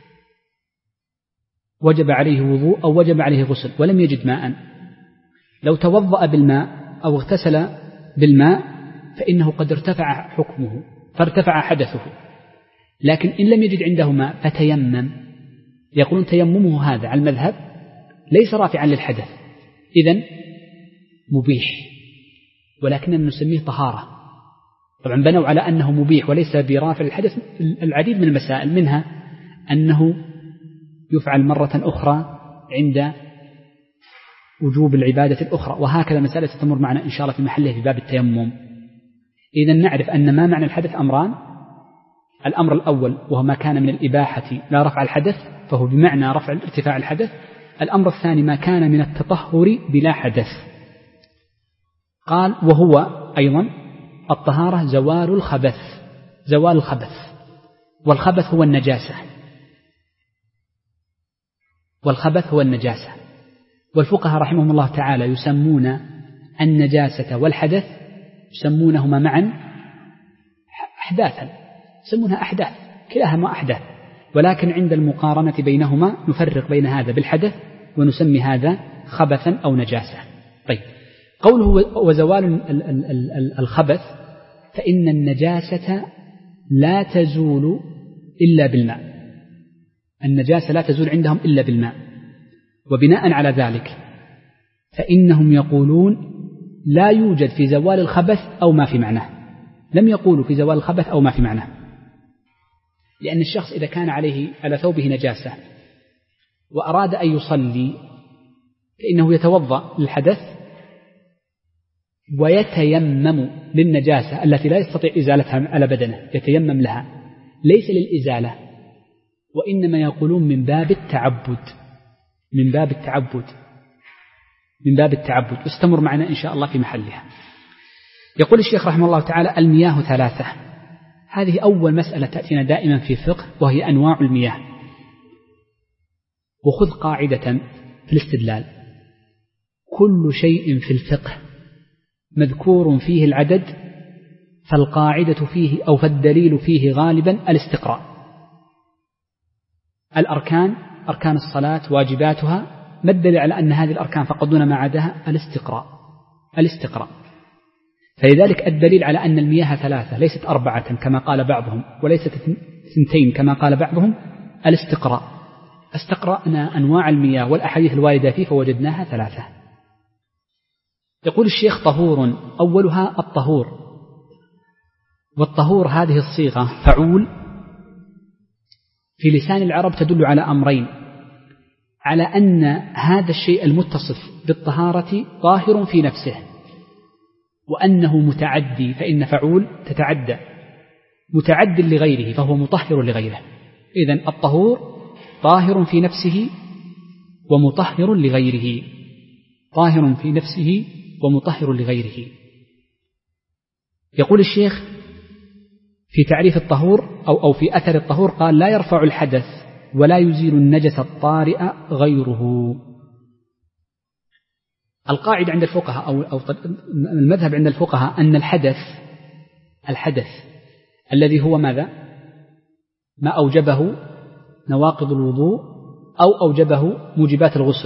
وجب عليه وضوء أو وجب عليه غسل ولم يجد ماء، لو توضأ بالماء أو اغتسل بالماء فإنه قد ارتفع حكمه فارتفع حدثه. لكن إن لم يجد عنده ماء فتيمم، يقولون تيممه هذا على المذهب ليس رافعا للحدث، إذن مبيح ولكننا نسميه طهارة. طبعا بنوا على أنه مبيح وليس برافع الحدث العديد من المسائل، منها أنه يفعل مرة أخرى عند وجوب العبادة الأخرى، وهكذا مسألة ستمر معنا إن شاء الله في محلها في باب التيمم. إذن نعرف أن ما معنى الحدث أمران: الأمر الأول وهو ما كان من الإباحة لا رفع الحدث فهو بمعنى رفع ارتفاع الحدث. الأمر الثاني ما كان من التطهر بلا حدث. قال وهو أيضا الطهارة زوال الخبث، زوال الخبث، والخبث هو النجاسة، والخبث هو النجاسة. والفقهاء رحمهم الله تعالى يسمون النجاسة والحدث يسمونهما معا أحداثا، يسمونها أحداث، كلاهما أحداث، ولكن عند المقارنة بينهما نفرق بين هذا بالحدث ونسمي هذا خبثا أو نجاسة. طيب قوله وزوال الخبث، فإن النجاسة لا تزول إلا بالماء، النجاسة لا تزول عندهم إلا بالماء. وبناء على ذلك فإنهم يقولون لا يوجد في زوال الخبث أو ما في معناه، لم يقولوا في زوال الخبث أو ما في معناه، لأن الشخص إذا كان عليه على ثوبه نجاسة وأراد أن يصلي فإنه يتوضأ للحدث ويتيمم للنجاسة التي لا يستطيع إزالتها على بدنه، يتيمم لها ليس للإزالة، وإنما يقولون من باب التعبد، من باب التعبد، من باب التعبد. واستمر معنا إن شاء الله في محلها. يقول الشيخ رحمه الله تعالى: المياه ثلاثة. هذه أول مسألة تأتينا دائما في الفقه وهي أنواع المياه. وخذ قاعدة في الاستدلال: كل شيء في الفقه مذكور فيه العدد فالقاعدة فيه أو فالدليل فيه غالبا الاستقراء. الأركان، أركان الصلاة واجباتها، ما الدليل على أن هذه الأركان فقدون ما عداها؟ الاستقراء، الاستقراء. فلذلك الدليل على أن المياه ثلاثة ليست أربعة كما قال بعضهم وليست اثنتين كما قال بعضهم الاستقراء. استقرأنا أنواع المياه والأحاديث الواردة فيه فوجدناها ثلاثة. يقول الشيخ: طهور، أولها الطهور والطهور هذه الصيغة فعول في لسان العرب تدل على أمرين: على أن هذا الشيء المتصف بالطهارة طاهر في نفسه، وأنه متعدي، فإن فعول تتعدى، متعد لغيره فهو مطهر لغيره. إذن الطهور طاهر في نفسه ومطهر لغيره، طاهر في نفسه ومطهر لغيره. يقول الشيخ في تعريف الطهور أو, أو في أثر الطهور قال: لا يرفع الحدث ولا يزيل النجس الطارئ غيره. القاعدة عند الفقهاء أو, أو المذهب عند الفقهاء أن الحدث الحدث الذي هو ماذا؟ ما أوجبه نواقض الوضوء أو أوجبه موجبات الغسل،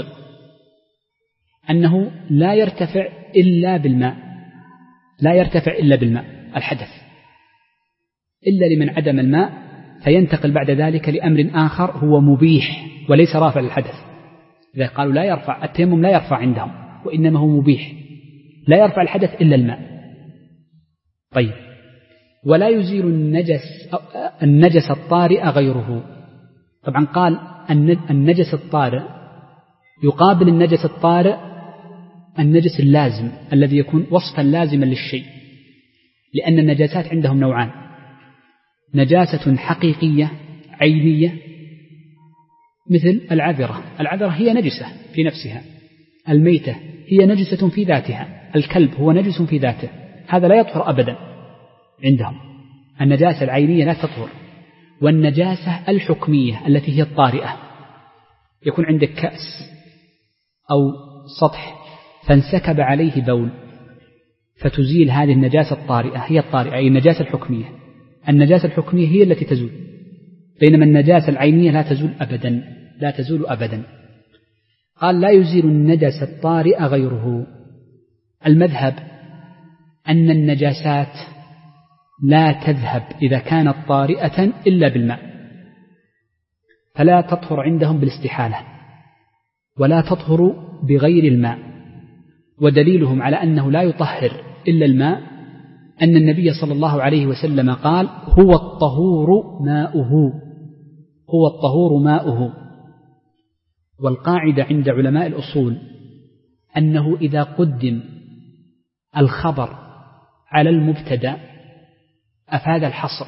أنه لا يرتفع إلا بالماء، لا يرتفع إلا بالماء الحدث، إلا لمن عدم الماء فينتقل بعد ذلك لأمر آخر هو مبيح وليس رافع للحدث. إذا قالوا لا يرفع التيمم لا يرفع عندهم، وإنما هو مبيح، لا يرفع الحدث إلا الماء. طيب، ولا يزيل النجس النجس الطارئ غيره. طبعا قال النجس الطارئ يقابل النجس الطارئ النجس اللازم الذي يكون وصفا لازما للشيء، لأن النجاسات عندهم نوعان: نجاسة حقيقية عينية مثل العذرة، العذرة هي نجسة في نفسها، الميتة هي نجسة في ذاتها، الكلب هو نجس في ذاته، هذا لا يطهر أبدا عندهم، النجاسة العينية لا تطهر. والنجاسة الحكمية التي هي الطارئة، يكون عندك كأس أو سطح فانسكب عليه بول فتزيل هذه النجاسة الطارئة، هي الطارئة أي النجاسة الحكمية. النجاسة الحكمية هي التي تزول، بينما النجاسة العينية لا تزول أبدا، لا تزول أبدا. قال لا يزيل النجس الطارئ غيره. المذهب أن النجاسات لا تذهب إذا كانت طارئة إلا بالماء، فلا تطهر عندهم بالاستحالة ولا تطهر بغير الماء. ودليلهم على أنه لا يطهر إلا الماء أن النبي صلى الله عليه وسلم قال: هو الطهور ماؤه، هو الطهور ماؤه. والقاعدة عند علماء الأصول أنه إذا قدم الخبر على المبتدأ أفاد الحصر.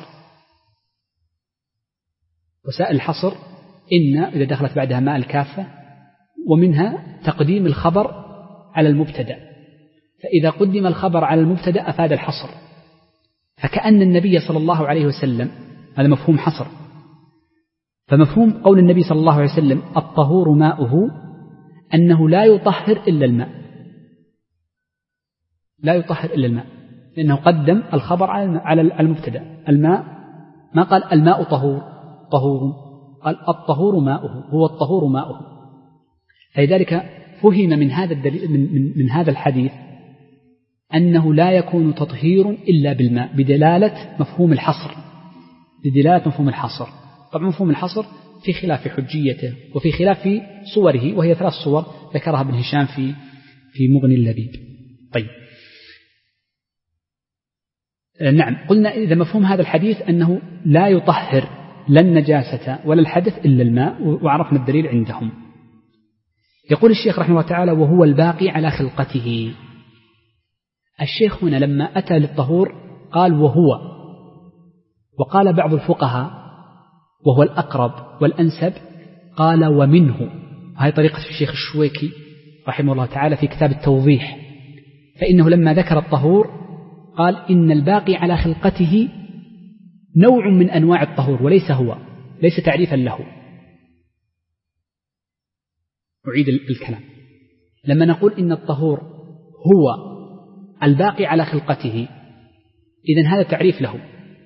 وسائل الحصر إن إذا دخلت بعدها ماء الكافة، ومنها تقديم الخبر على المبتدأ، فإذا قدم الخبر على المبتدأ أفاد الحصر. فكأن النبي صلى الله عليه وسلم، هذا مفهوم حصر، فمفهوم قول النبي صلى الله عليه وسلم الطهور ماؤه أنه لا يطهر إلا الماء، لا يطهر إلا الماء، لأنه قدم الخبر على المبتدأ. الماء ما قال الماء طهور طهور، قال الطهور ماؤه، هو الطهور ماؤه. فلذلك فهم من هذا الدليل من, من, من هذا الحديث أنه لا يكون تطهير إلا بالماء، بدلالة مفهوم الحصر، بدلالة مفهوم الحصر. طبعا مفهوم الحصر في خلاف حجيته وفي خلاف في صوره، وهي ثلاث صور ذكرها ابن هشام في في مغني اللبيب. طيب، نعم، قلنا إذا مفهوم هذا الحديث أنه لا يطهر لا النجاسة ولا الحدث إلا الماء، وعرفنا الدليل عندهم. يقول الشيخ رحمه الله تعالى: وهو الباقي على خلقته. الشيخ هنا لما أتى للطهور قال وهو، وقال بعض الفقهاء وهو الأقرب والأنسب قال ومنه. هذه طريقة الشيخ الشويكي رحمه الله تعالى في كتاب التوضيح، فإنه لما ذكر الطهور قال إن الباقي على خلقته نوع من أنواع الطهور وليس هو، ليس تعريفا له. أعيد الكلام، لما نقول إن الطهور هو الباقي على خلقته، إذن هذا تعريف له،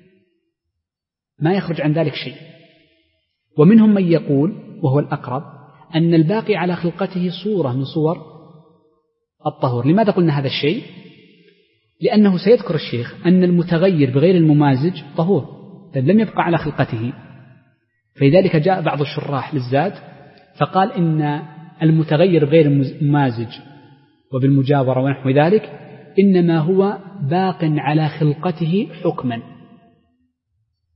ما يخرج عن ذلك شيء. ومنهم من يقول وهو الأقرب أن الباقي على خلقته صورة من صور الطهور. لماذا قلنا هذا الشيء؟ لأنه سيذكر الشيخ أن المتغير بغير الممازج طهور، طيب لم يبقى على خلقته. فلذلك جاء بعض الشراح للزاد فقال إن المتغير بغير الممازج وبالمجاورة ونحو ذلك إنما هو باق على خلقته حكما،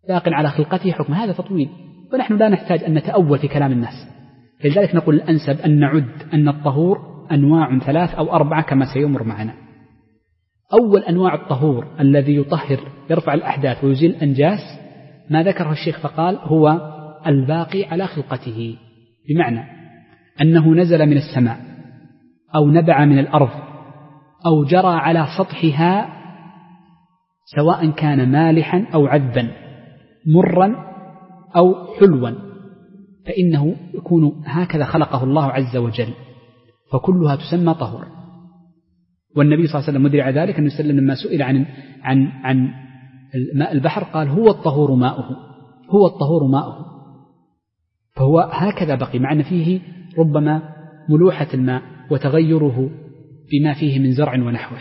باق على خلقته حكم، هذا تطويل، ونحن لا نحتاج أن نتأول في كلام الناس. لذلك نقول الأنسب أن نعد أن الطهور أنواع ثلاث أو أربعة كما سيمر معنا. أول أنواع الطهور الذي يطهر يرفع الأحداث ويزيل الأنجاس ما ذكره الشيخ فقال هو الباقي على خلقته، بمعنى أنه نزل من السماء أو نبع من الأرض أو جرى على سطحها سواء كان مالحا أو عذبا، مرا أو حلوا، فإنه يكون هكذا خلقه الله عز وجل، فكلها تسمى طهور. والنبي صلى الله عليه وسلم مدرع ذلك أنه يسلم لما سئل عن عن عن ماء البحر قال هو الطهور ماؤه، هو الطهور ماؤه، فهو هكذا بقي، مع أن فيه ربما ملوحة الماء وتغيره بما فيه من زرع ونحوه.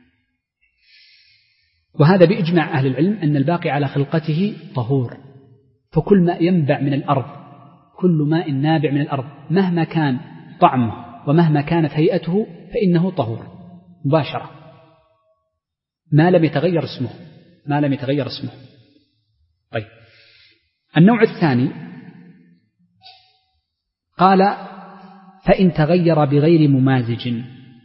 وهذا بإجماع أهل العلم أن الباقي على خلقته طهور. فكل ماء ينبع من الأرض، كل ماء نابع من الأرض مهما كان طعمه ومهما كانت هيئته فإنه طهور مباشرة، ما لم يتغير اسمه ما لم يتغير اسمه. طيب، النوع الثاني قال فإن تغير بغير ممازج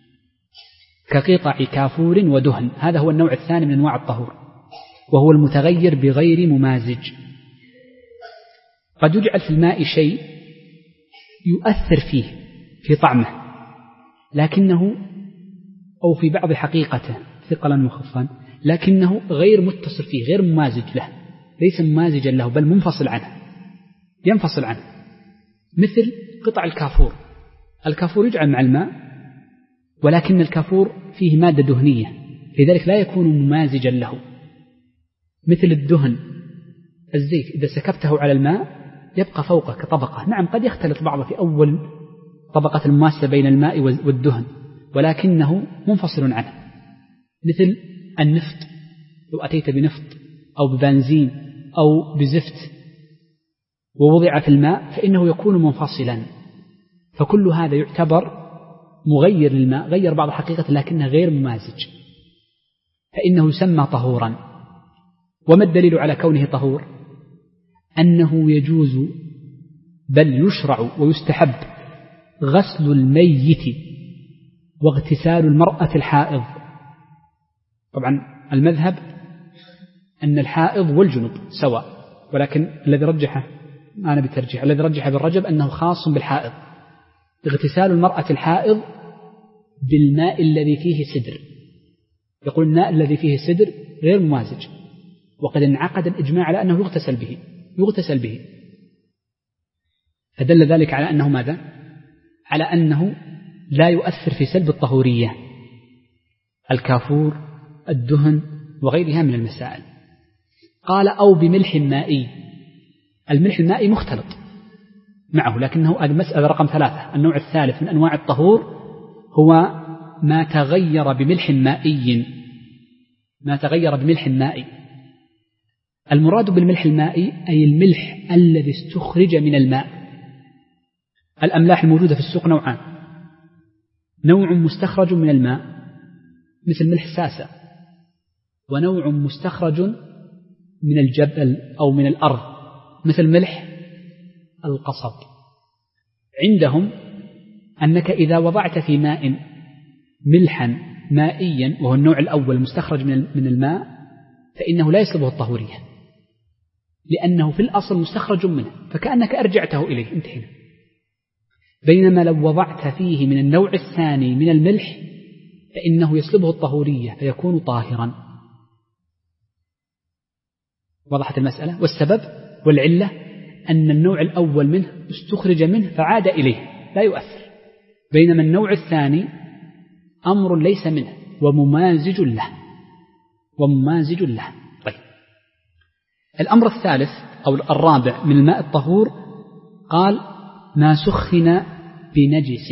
كقطع كافور ودهن، هذا هو النوع الثاني من أنواع الطهور، وهو المتغير بغير ممازج. قد يجعل في الماء شيء يؤثر فيه في طعمه، لكنه أو في بعض حقيقته ثقلا مخفا، لكنه غير متصل فيه، غير ممازج له، ليس ممازجا له بل منفصل عنه، ينفصل عنه. مثل قطع الكافور، الكافور يجعل مع الماء ولكن الكافور فيه مادة دهنية، لذلك لا يكون ممازجا له. مثل الدهن، الزيت إذا سكبته على الماء يبقى فوقه كطبقة، نعم قد يختلط بعضه في أول طبقة المماسة بين الماء والدهن، ولكنه منفصل عنه. مثل النفط، لو أتيت بنفط أو ببنزين أو بزفت ووضع في الماء فإنه يكون منفصلا، فكل هذا يعتبر مغير للماء، غير بعض حقيقته لكنه غير ممازج، فإنه يسمى طهورا. وما الدليل على كونه طهور؟ أنه يجوز بل يشرع ويستحب غسل الميت واغتسال المرأة الحائض. طبعا المذهب أن الحائض والجنب سواء، ولكن الذي رجحه ما أنا بترجيح، الذي رجح بالرجب أنه خاص بالحائض. اغتسال المرأة الحائض بالماء الذي فيه سدر، يقول الماء الذي فيه سدر غير ممازج، وقد انعقد الإجماع على أنه يغتسل به يغتسل به فدل ذلك على أنه ماذا؟ على أنه لا يؤثر في سلب الطهورية، الكافور، الدهن وغيرها من المسائل. قال أو بملح مائي، الملح المائي مختلط معه، لكنه المسألة رقم ثلاثة. النوع الثالث من أنواع الطهور هو ما تغير بملح مائي، ما تغير بملح مائي. المراد بالملح المائي أي الملح الذي استخرج من الماء. الأملاح الموجودة في السوق نوعان، نوع مستخرج من الماء مثل ملح ساسة، ونوع مستخرج من الجبل أو من الأرض مثل ملح القصب. عندهم أنك إذا وضعت في ماء ملحا مائيا وهو النوع الأول المستخرج من الماء فإنه لا يسلبه الطهورية، لأنه في الأصل مستخرج منه، فكأنك أرجعته إليه، انتهينا. بينما لو وضعت فيه من النوع الثاني من الملح فإنه يسلبه الطهورية فيكون طاهرا. وضحت المسألة؟ والسبب والعلة أن النوع الأول منه استخرج منه فعاد إليه لا يؤثر، بينما النوع الثاني أمر ليس منه وممازج له وممازج له. طيب، الأمر الثالث أو الرابع من الماء الطهور قال ما سخن بنجس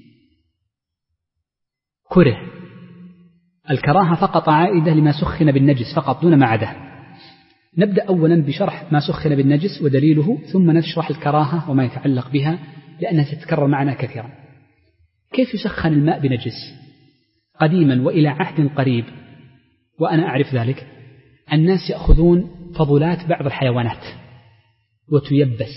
كره. الكراهة فقط عائدة لما سخن بالنجس فقط دون ما عداه. نبدأ أولا بشرح ما سخن بالنجس ودليله، ثم نشرح الكراهة وما يتعلق بها لأنها تتكرر معنا كثيرا. كيف يسخن الماء بنجس؟ قديما وإلى عهد قريب وأنا أعرف ذلك، الناس يأخذون فضلات بعض الحيوانات وتيبس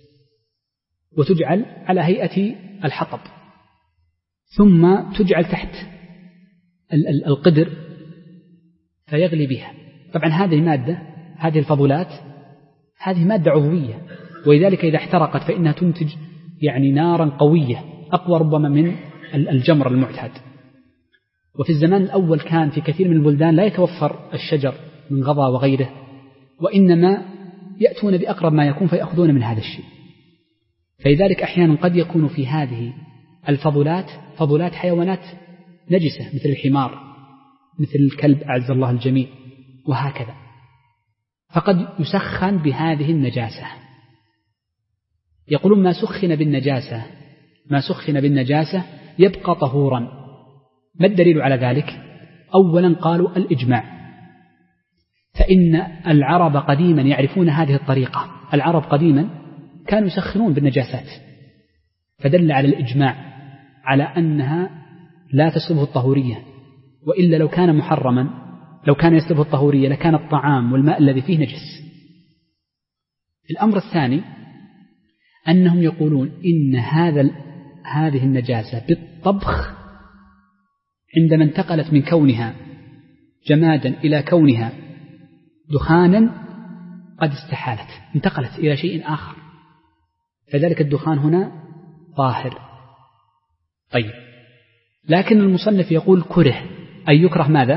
وتجعل على هيئة الحطب، ثم تجعل تحت القدر فيغلي بها. طبعا هذه مادة، هذه الفضلات هذه مادة عضوية، ولذلك إذا احترقت فإنها تنتج يعني نارا قوية أقوى ربما من الجمر المعتاد. وفي الزمان الأول كان في كثير من البلدان لا يتوفر الشجر من غضا وغيره، وإنما يأتون بأقرب ما يكون فيأخذون من هذا الشيء. فلذلك أحيانا قد يكون في هذه الفضلات فضلات حيوانات نجسة مثل الحمار، مثل الكلب أعز الله الجميع، وهكذا. فقد يسخن بهذه النجاسة. يقولون ما سخن بالنجاسة ما سخن بالنجاسة يبقى طهورا. ما الدليل على ذلك؟ أولا قالوا الإجماع، فإن العرب قديما يعرفون هذه الطريقة. العرب قديما كانوا يسخنون بالنجاسات، فدل على الإجماع على أنها لا تسلبه الطهورية، وإلا لو كان محرما لو كان يسلبه الطهورية لكان الطعام والماء الذي فيه نجس. الأمر الثاني أنهم يقولون إن هذا هذه النجاسة بالطبخ عندما انتقلت من كونها جمادا إلى كونها دخانا قد استحالت، انتقلت إلى شيء آخر، فذلك الدخان هنا ظاهر. طيب، لكن المصنف يقول كره، أي يكره ماذا؟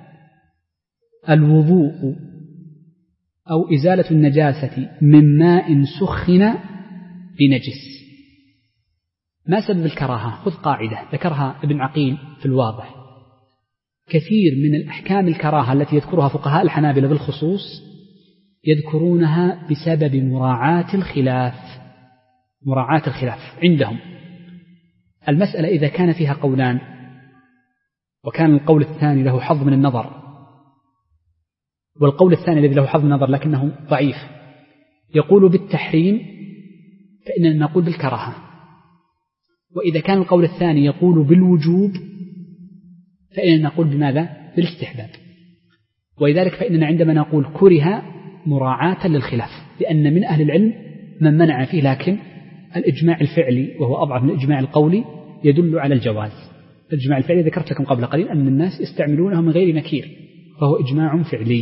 الوضوء أو إزالة النجاسة من ماء سخن بنجس. ما سبب الكراهة؟ خذ قاعدة ذكرها ابن عقيل في الواضح. كثير من الأحكام الكراهة التي يذكرها فقهاء الحنابلة بالخصوص يذكرونها بسبب مراعاة الخلاف. مراعاة الخلاف عندهم المسألة إذا كان فيها قولان وكان القول الثاني له حظ من النظر، والقول الثاني الذي له حظ من النظر لكنه ضعيف يقول بالتحريم، فإننا نقول بالكراهة. وإذا كان القول الثاني يقول بالوجوب فإننا نقول بماذا؟ بالاستحباب. ولذلك فإننا عندما نقول كره مراعاة للخلاف، لأن من أهل العلم من منع فيه، لكن الإجماع الفعلي وهو أضعف من الإجماع القولي يدل على الجواز. الإجماع الفعلي ذكرت لكم قبل قليل أن الناس يستعملونه من غير نكير، فهو إجماع فعلي.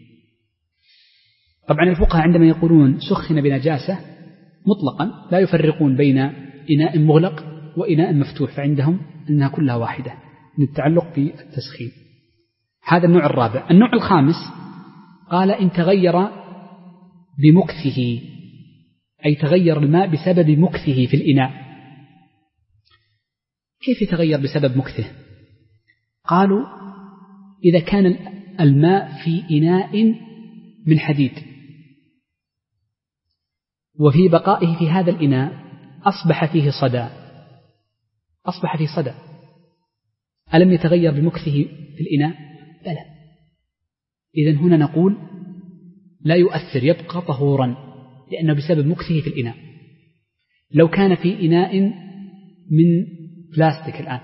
طبعا الفقهاء عندما يقولون سخن بنجاسة مطلقا لا يفرقون بين إناء مغلق وإناء مفتوح، فعندهم أنها كلها واحدة من التعلق بالتسخين. هذا النوع الرابع. النوع الخامس قال إن تغير بمكثه، أي تغير الماء بسبب مكثه في الإناء. كيف يتغير بسبب مكثه؟ قالوا إذا كان الماء في إناء من حديد وفي بقائه في هذا الإناء أصبح فيه صدى أصبح فيه صدى ألم يتغير بمكثه في الإناء؟ بلى. إذن هنا نقول لا يؤثر، يبقى طهورا، لأنه بسبب مكثه في الإناء. لو كان في إناء من بلاستيك الآن،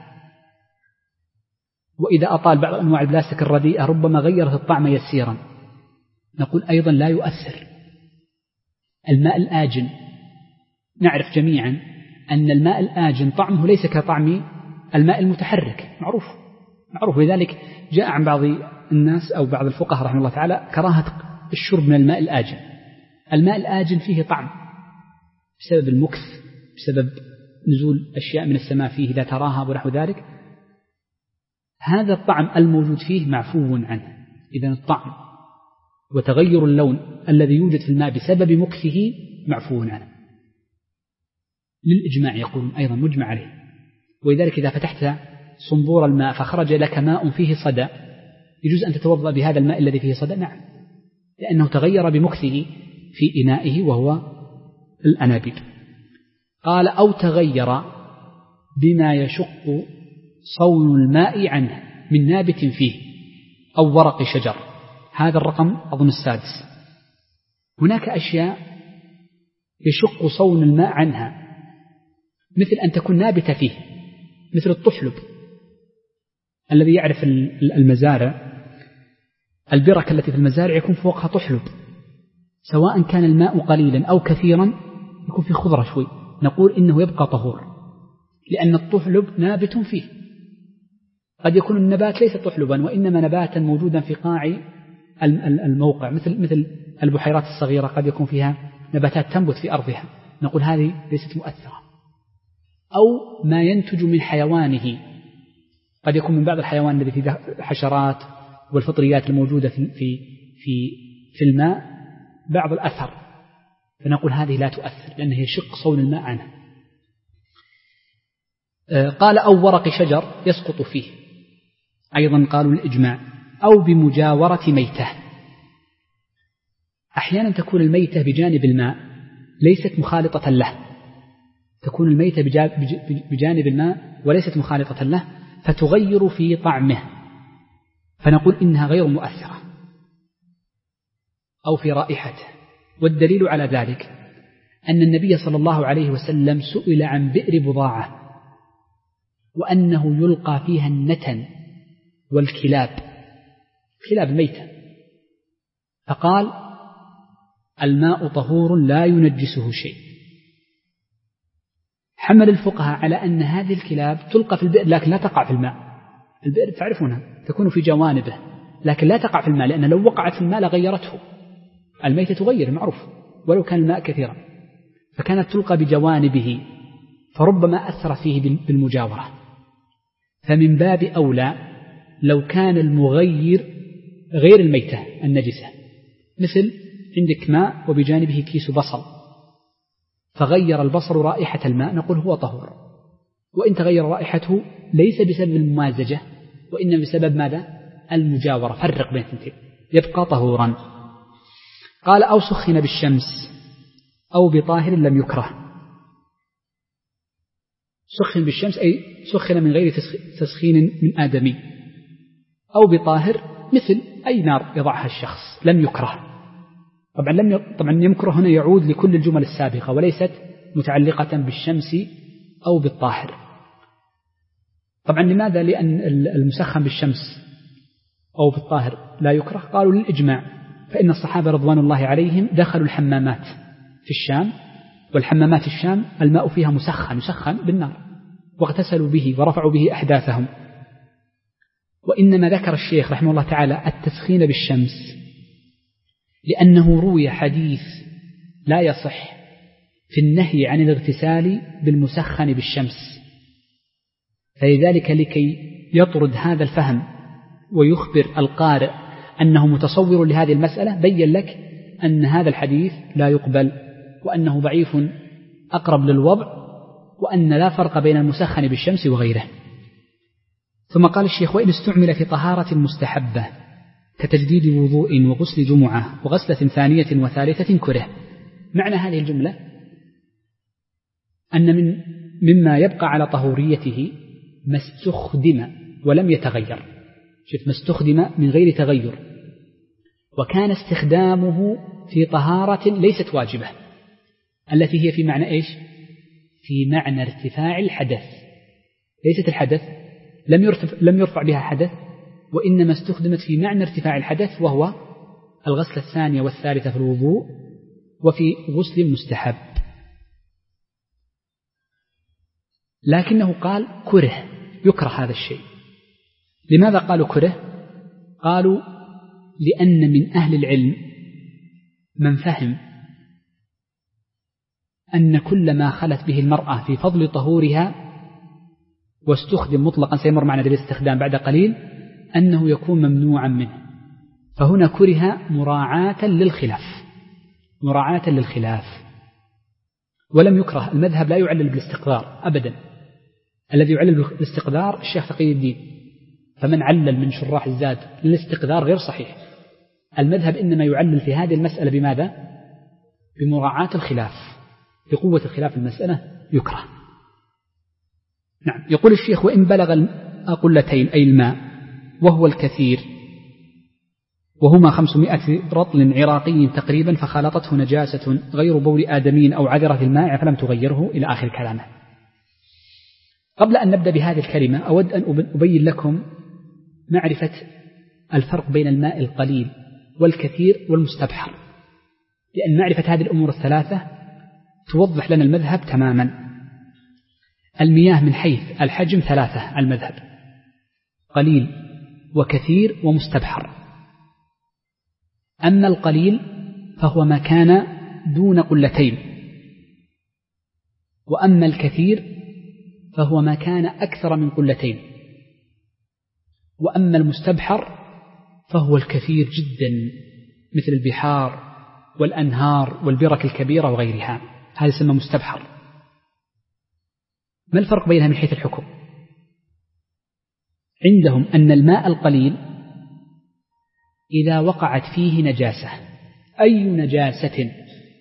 وإذا أطال بعض أنواع البلاستيك الرديئة ربما غيرت الطعم يسيرا، نقول أيضا لا يؤثر. الماء الآجن نعرف جميعا أن الماء الآجن طعمه ليس كطعم الماء المتحرك، معروف معروف لذلك جاء عن بعض الناس أو بعض الفقهاء رحمه الله تعالى كراهة الشرب من الماء الآجن. الماء الآجن فيه طعم بسبب المكث، بسبب نزول أشياء من السماء فيه لا تراها ونحو ذلك. هذا الطعم الموجود فيه معفو عنه. إذن الطعم وتغير اللون الذي يوجد في الماء بسبب مكثه معفو عنه. للإجماع يقولون أيضا مجمع عليه. ولذلك إذا فتحت صنبور الماء فخرج لك ماء فيه صدى يجوز أن تتوضأ بهذا الماء الذي فيه صدى؟ نعم، لأنه تغير بمكثه في إنائه وهو الأنابيب. قال أو تغير بما يشق صون الماء عنه من نابت فيه أو ورق شجر. هذا الرقم أظن السادس. هناك أشياء يشق صون الماء عنها، مثل أن تكون نابتة فيه، مثل الطحلب الذي يعرف المزارع، البركة التي في المزارع يكون فوقها طحلب سواء كان الماء قليلا أو كثيرا يكون في خضرة شوي، نقول إنه يبقى طهور، لأن الطحلب نابت فيه. قد يكون النبات ليس طحلبا وإنما نباتا موجودا في قاع الموقع، مثل مثل البحيرات الصغيرة قد يكون فيها نباتات تنبت في أرضها، نقول هذه ليست مؤثرة. أو ما ينتج من حيوانه، قد يكون من بعض الحيوان الذي فيه حشرات والفطريات الموجودة في في في في الماء بعض الأثر، فنقول هذه لا تؤثر لأنها يشق صون الماء عنه. قال أو ورق شجر يسقط فيه، أيضا قالوا الإجماع. أو بمجاورة ميتة، أحيانا تكون الميتة بجانب الماء ليست مخالطة له، تكون الميتة بجانب الماء وليست مخالطة له فتغير في طعمه، فنقول إنها غير مؤثرة، أو في رائحته. والدليل على ذلك أن النبي صلى الله عليه وسلم سئل عن بئر بضاعة وأنه يلقى فيها النتن والكلاب، كلاب ميتة، فقال الماء طهور لا ينجسه شيء. حمل الفقهاء على أن هذه الكلاب تلقى في البئر لكن لا تقع في الماء. البئر تعرفونها تكون في جوانبه لكن لا تقع في الماء، لأن لو وقعت في الماء لغيرته، الميتة تغير معروف ولو كان الماء كثيرا، فكانت تلقى بجوانبه فربما أثر فيه بالمجاورة. فمن باب أولى لو كان المغير غير الميتة النجسة، مثل عندك ماء وبجانبه كيس بصل فغير البصل رائحة الماء، نقول هو طهور، وإن تغير رائحته ليس بسبب الممازجة وإنما بسبب ماذا؟ المجاورة، فرق بين الاثنين، يبقى طهورا. قال أو سخن بالشمس أو بطاهر لم يكره. سخن بالشمس أي سخن من غير تسخين من آدمي، أو بطاهر مثل أي نار يضعها الشخص لم يكره. طبعا لم ي... طبعا يمكره هنا يعود لكل الجمل السابقة وليست متعلقة بالشمس أو بالطاهر. طبعا لماذا؟ لأن المسخن بالشمس أو بالطاهر لا يكره، قالوا للإجماع، فإن الصحابة رضوان الله عليهم دخلوا الحمامات في الشام، والحمامات الشام الماء فيها مسخن يسخن بالنار، واغتسلوا به ورفعوا به أحداثهم. وإنما ذكر الشيخ رحمه الله تعالى التسخين بالشمس لأنه روي حديث لا يصح في النهي عن الاغتسال بالمسخن بالشمس، فلذلك لكي يطرد هذا الفهم ويخبر القارئ أنه متصور لهذه المسألة بين لك أن هذا الحديث لا يقبل وأنه ضعيف أقرب للوضع، وأن لا فرق بين المسخن بالشمس وغيره. ثم قال الشيخ وإن استعمل في طهارة مستحبة كتجديد وضوء وغسل جمعة وغسلة ثانية وثالثة كره. معنى هذه الجملة أن من مما يبقى على طهوريته ما استخدم ولم يتغير، شوف ما استخدم من غير تغير، وكان استخدامه في طهارة ليست واجبة التي هي في معنى إيش؟ في معنى ارتفاع الحدث، ليست الحدث لم يرتفع, لم يرفع بها حدث، وإنما استخدمت في معنى ارتفاع الحدث وهو الغسلة الثانية والثالثة في الوضوء وفي غسل مستحب. لكنه قال كره، يكره هذا الشيء. لماذا قالوا كره؟ قالوا لأن من أهل العلم من فهم أن كل ما خلت به المرأة في فضل طهورها واستخدم مطلقا سيمر معنا بالاستخدام بعد قليل أنه يكون ممنوعا منه، فهنا كره مراعاة للخلاف، مراعاة للخلاف، ولم يكره. المذهب لا يعلل بالاستقذار أبدا، الذي يعلل بالاستقذار الشيخ تقي الدين، فمن علل من شراح الزاد للاستقذار غير صحيح. المذهب إنما يعلل في هذه المسألة بماذا؟ بمراعاة الخلاف، بقوة الخلاف المسألة يكره. نعم. يقول الشيخ وإن بلغ القلتين أي الماء وهو الكثير وهما خمسمائة رطل عراقي تقريبا فخالطته نجاسة غير بول آدمي أو عذرة الماء فلم تغيره إلى آخر كلامه. قبل أن نبدأ بهذه الكلمة أود أن أبين لكم معرفة الفرق بين الماء القليل والكثير والمستبحر. لأن معرفة هذه الأمور الثلاثة توضح لنا المذهب تماما. المياه من حيث الحجم ثلاثة المذهب: قليل وكثير ومستبحر. أما القليل فهو ما كان دون قلتين، وأما الكثير فهو ما كان أكثر من قلتين، وأما المستبحر فهو الكثير جدا مثل البحار والأنهار والبرك الكبيرة وغيرها، هذا يسمى مستبحر. ما الفرق بينها من حيث الحكم؟ عندهم أن الماء القليل إذا وقعت فيه نجاسة، أي نجاسة،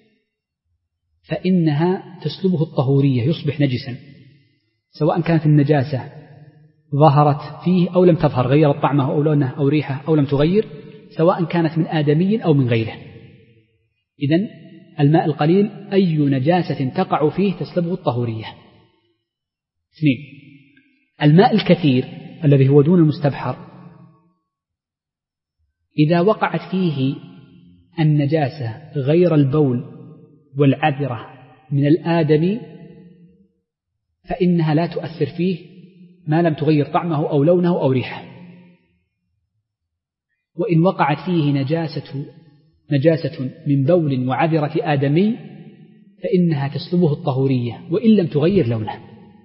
فإنها تسلبه الطهورية، يصبح نجسا، سواء كانت النجاسة ظهرت فيه أو لم تظهر، غيرت طعمه أو لونه أو ريحه أو لم تغير، سواء كانت من آدمي أو من غيره. إذن الماء القليل أي نجاسة تقع فيه تسلبه الطهورية. اثنين، الماء الكثير الذي هو دون المستبحر إذا وقعت فيه النجاسة غير البول والعذرة من الآدمي فإنها لا تؤثر فيه ما لم تغير طعمه أو لونه أو ريحه. وإن وقعت فيه نجاسة نجاسة من بول وعذرة آدمي فإنها تسلبه الطهورية وإن لم تغير لونه.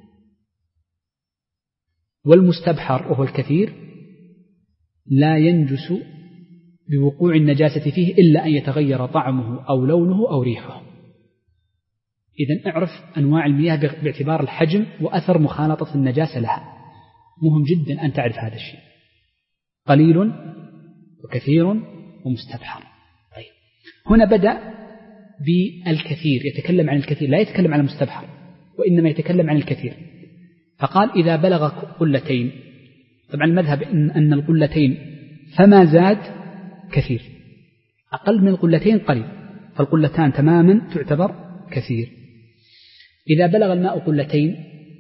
والمستبحر وهو الكثير لا ينجس بوقوع النجاسة فيه إلا أن يتغير طعمه أو لونه أو ريحه. إذن اعرف أنواع المياه باعتبار الحجم وأثر مخالطة النجاسة لها، مهم جدا أن تعرف هذا الشيء: قليل وكثير ومستبحر. طيب، هنا بدأ بالكثير، يتكلم عن الكثير، لا يتكلم عن المستبحر وإنما يتكلم عن الكثير. فقال إذا بلغ قلتين. طبعا المذهب إن, أن القلتين فما زاد كثير، أقل من القلتين قليل، فالقلتان تماما تعتبر كثير. إذا بلغ الماء قلتين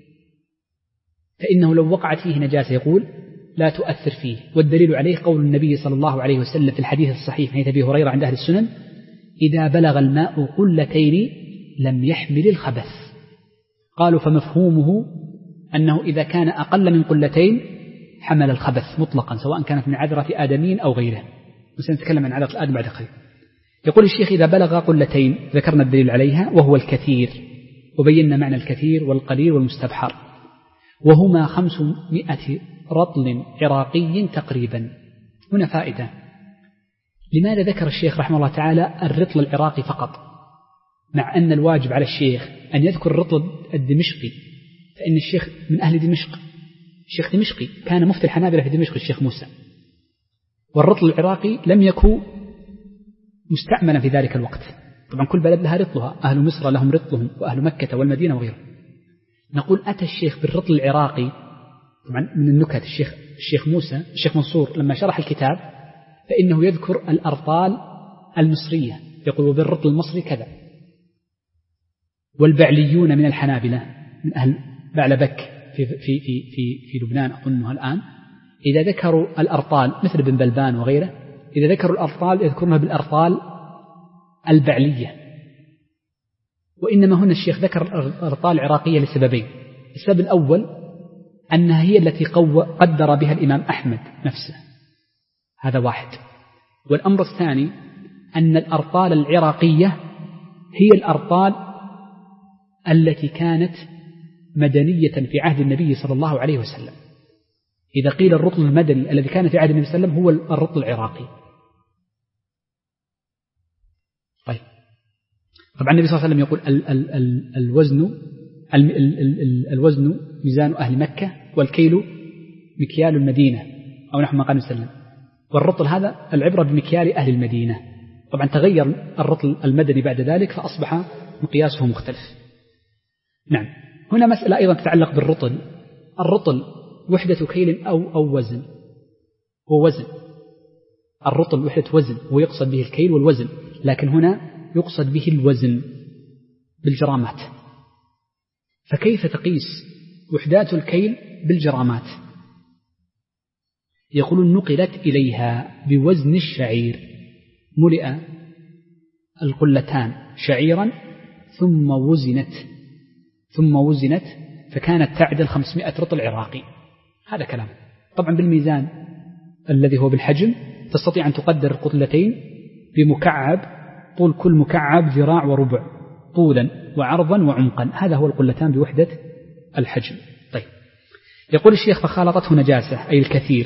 فإنه لو وقعت فيه نجاسة يقول لا تؤثر فيه، والدليل عليه قول النبي صلى الله عليه وسلم في الحديث الصحيح حديث أبي هريرة عند أهل السنن: إذا بلغ الماء قلتين لم يحمل الخبث. قالوا فمفهومه أنه إذا كان أقل من قلتين حمل الخبث مطلقا، سواء كانت من عذرة آدمين أو غيره، وسنتكلم عن عذرة الآدم بعد قليل. يقول الشيخ إذا بلغ قلتين، ذكرنا الدليل عليها وهو الكثير، وبينا معنى الكثير والقليل والمستبحر، وهما خمسمائة رطل عراقي تقريبا. هنا فائدة: لماذا ذكر الشيخ رحمه الله تعالى الرطل العراقي فقط، مع أن الواجب على الشيخ أن يذكر الرطل الدمشقي، فإن الشيخ من أهل دمشق، الشيخ دمشقي، كان مفتي الحنابلة في دمشق الشيخ موسى، والرطل العراقي لم يكن مستعملا في ذلك الوقت. طبعا كل بلد لها رطلها، أهل مصر لهم رطلهم وأهل مكة والمدينة وغيره. نقول أتى الشيخ بالرطل العراقي. طبعا من النكت الشيخ الشيخ موسى الشيخ منصور لما شرح الكتاب فإنه يذكر الأرطال المصرية، يقول وبالرطل المصري كذا. والبعليون من الحنابلة من أهل بعلبك في في في في في لبنان أظنها الآن، إذا ذكروا الأرطال مثل بن بلبان وغيره، إذا ذكروا الأرطال يذكرونها بالأرطال البعلية. وإنما هنا الشيخ ذكر الأرطال العراقية لسببين: السبب الأول أنها هي التي قدر بها الإمام أحمد نفسه، هذا واحد. والأمر الثاني أن الأرطال العراقية هي الأرطال التي كانت مدنية في عهد النبي صلى الله عليه وسلم. إذا قيل الرطل المدني الذي كان في عهد النبي صلى الله عليه وسلم هو الرطل العراقي. طيب، طبعا النبي صلى الله عليه وسلم يقول ال ال ال الوزن ال ال ال الوزن ميزان أهل مكة والكيل مكيال المدينة أو نحو ما قال النبي صلى الله عليه وسلم، والرطل هذا العبرة بمكيال أهل المدينة. طبعا تغير الرطل المدني بعد ذلك فأصبح مقياسه مختلف. نعم، هنا مسألة أيضا تتعلق بالرطل. الرطل وحدة كيل أو أو وزن، هو وزن. الرطل وحدة وزن ويقصد به الكيل والوزن، لكن هنا يقصد به الوزن بالجرامات. فكيف تقيس وحدات الكيل بالجرامات؟ يقولون نقلت إليها بوزن الشعير، ملئ القلتان شعيرا ثم وزنت ثم وزنت فكانت تعدل خمسمائة رطل عراقي. هذا كلام. طبعا بالميزان الذي هو بالحجم تستطيع أن تقدر القلتين بمكعب، طول كل مكعب ذراع وربع طولا وعرضا وعمقا، هذا هو القلتان بوحدة الحجم. طيب، يقول الشيخ فخالطته نجاسة أي الكثير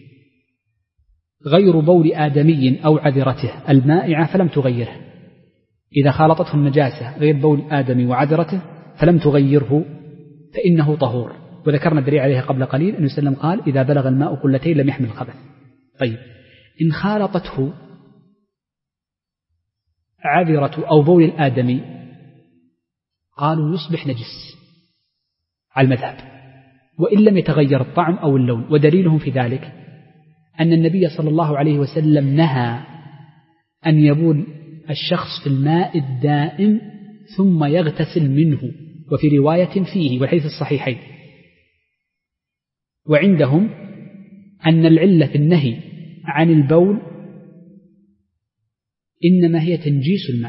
غير بول آدمي أو عذرته المائعة فلم تغيره. إذا خالطته النجاسة غير بول آدمي وعذرته فلم تغيره فإنه طهور. وذكرنا الدليل عليها قبل قليل أن وسلم قال إذا بلغ الماء قلتين لم يحمل الخبث. طيب، إن خالطته عذرة أو بول الآدمي قالوا يصبح نجس على المذهب وإن لم يتغير الطعم أو اللون. ودليلهم في ذلك أن النبي صلى الله عليه وسلم نهى أن يبول الشخص في الماء الدائم ثم يغتسل منه، وفي رواية فيه والحديث الصحيحين. وعندهم أن العلة في النهي عن البول إنما هي تنجيس الماء.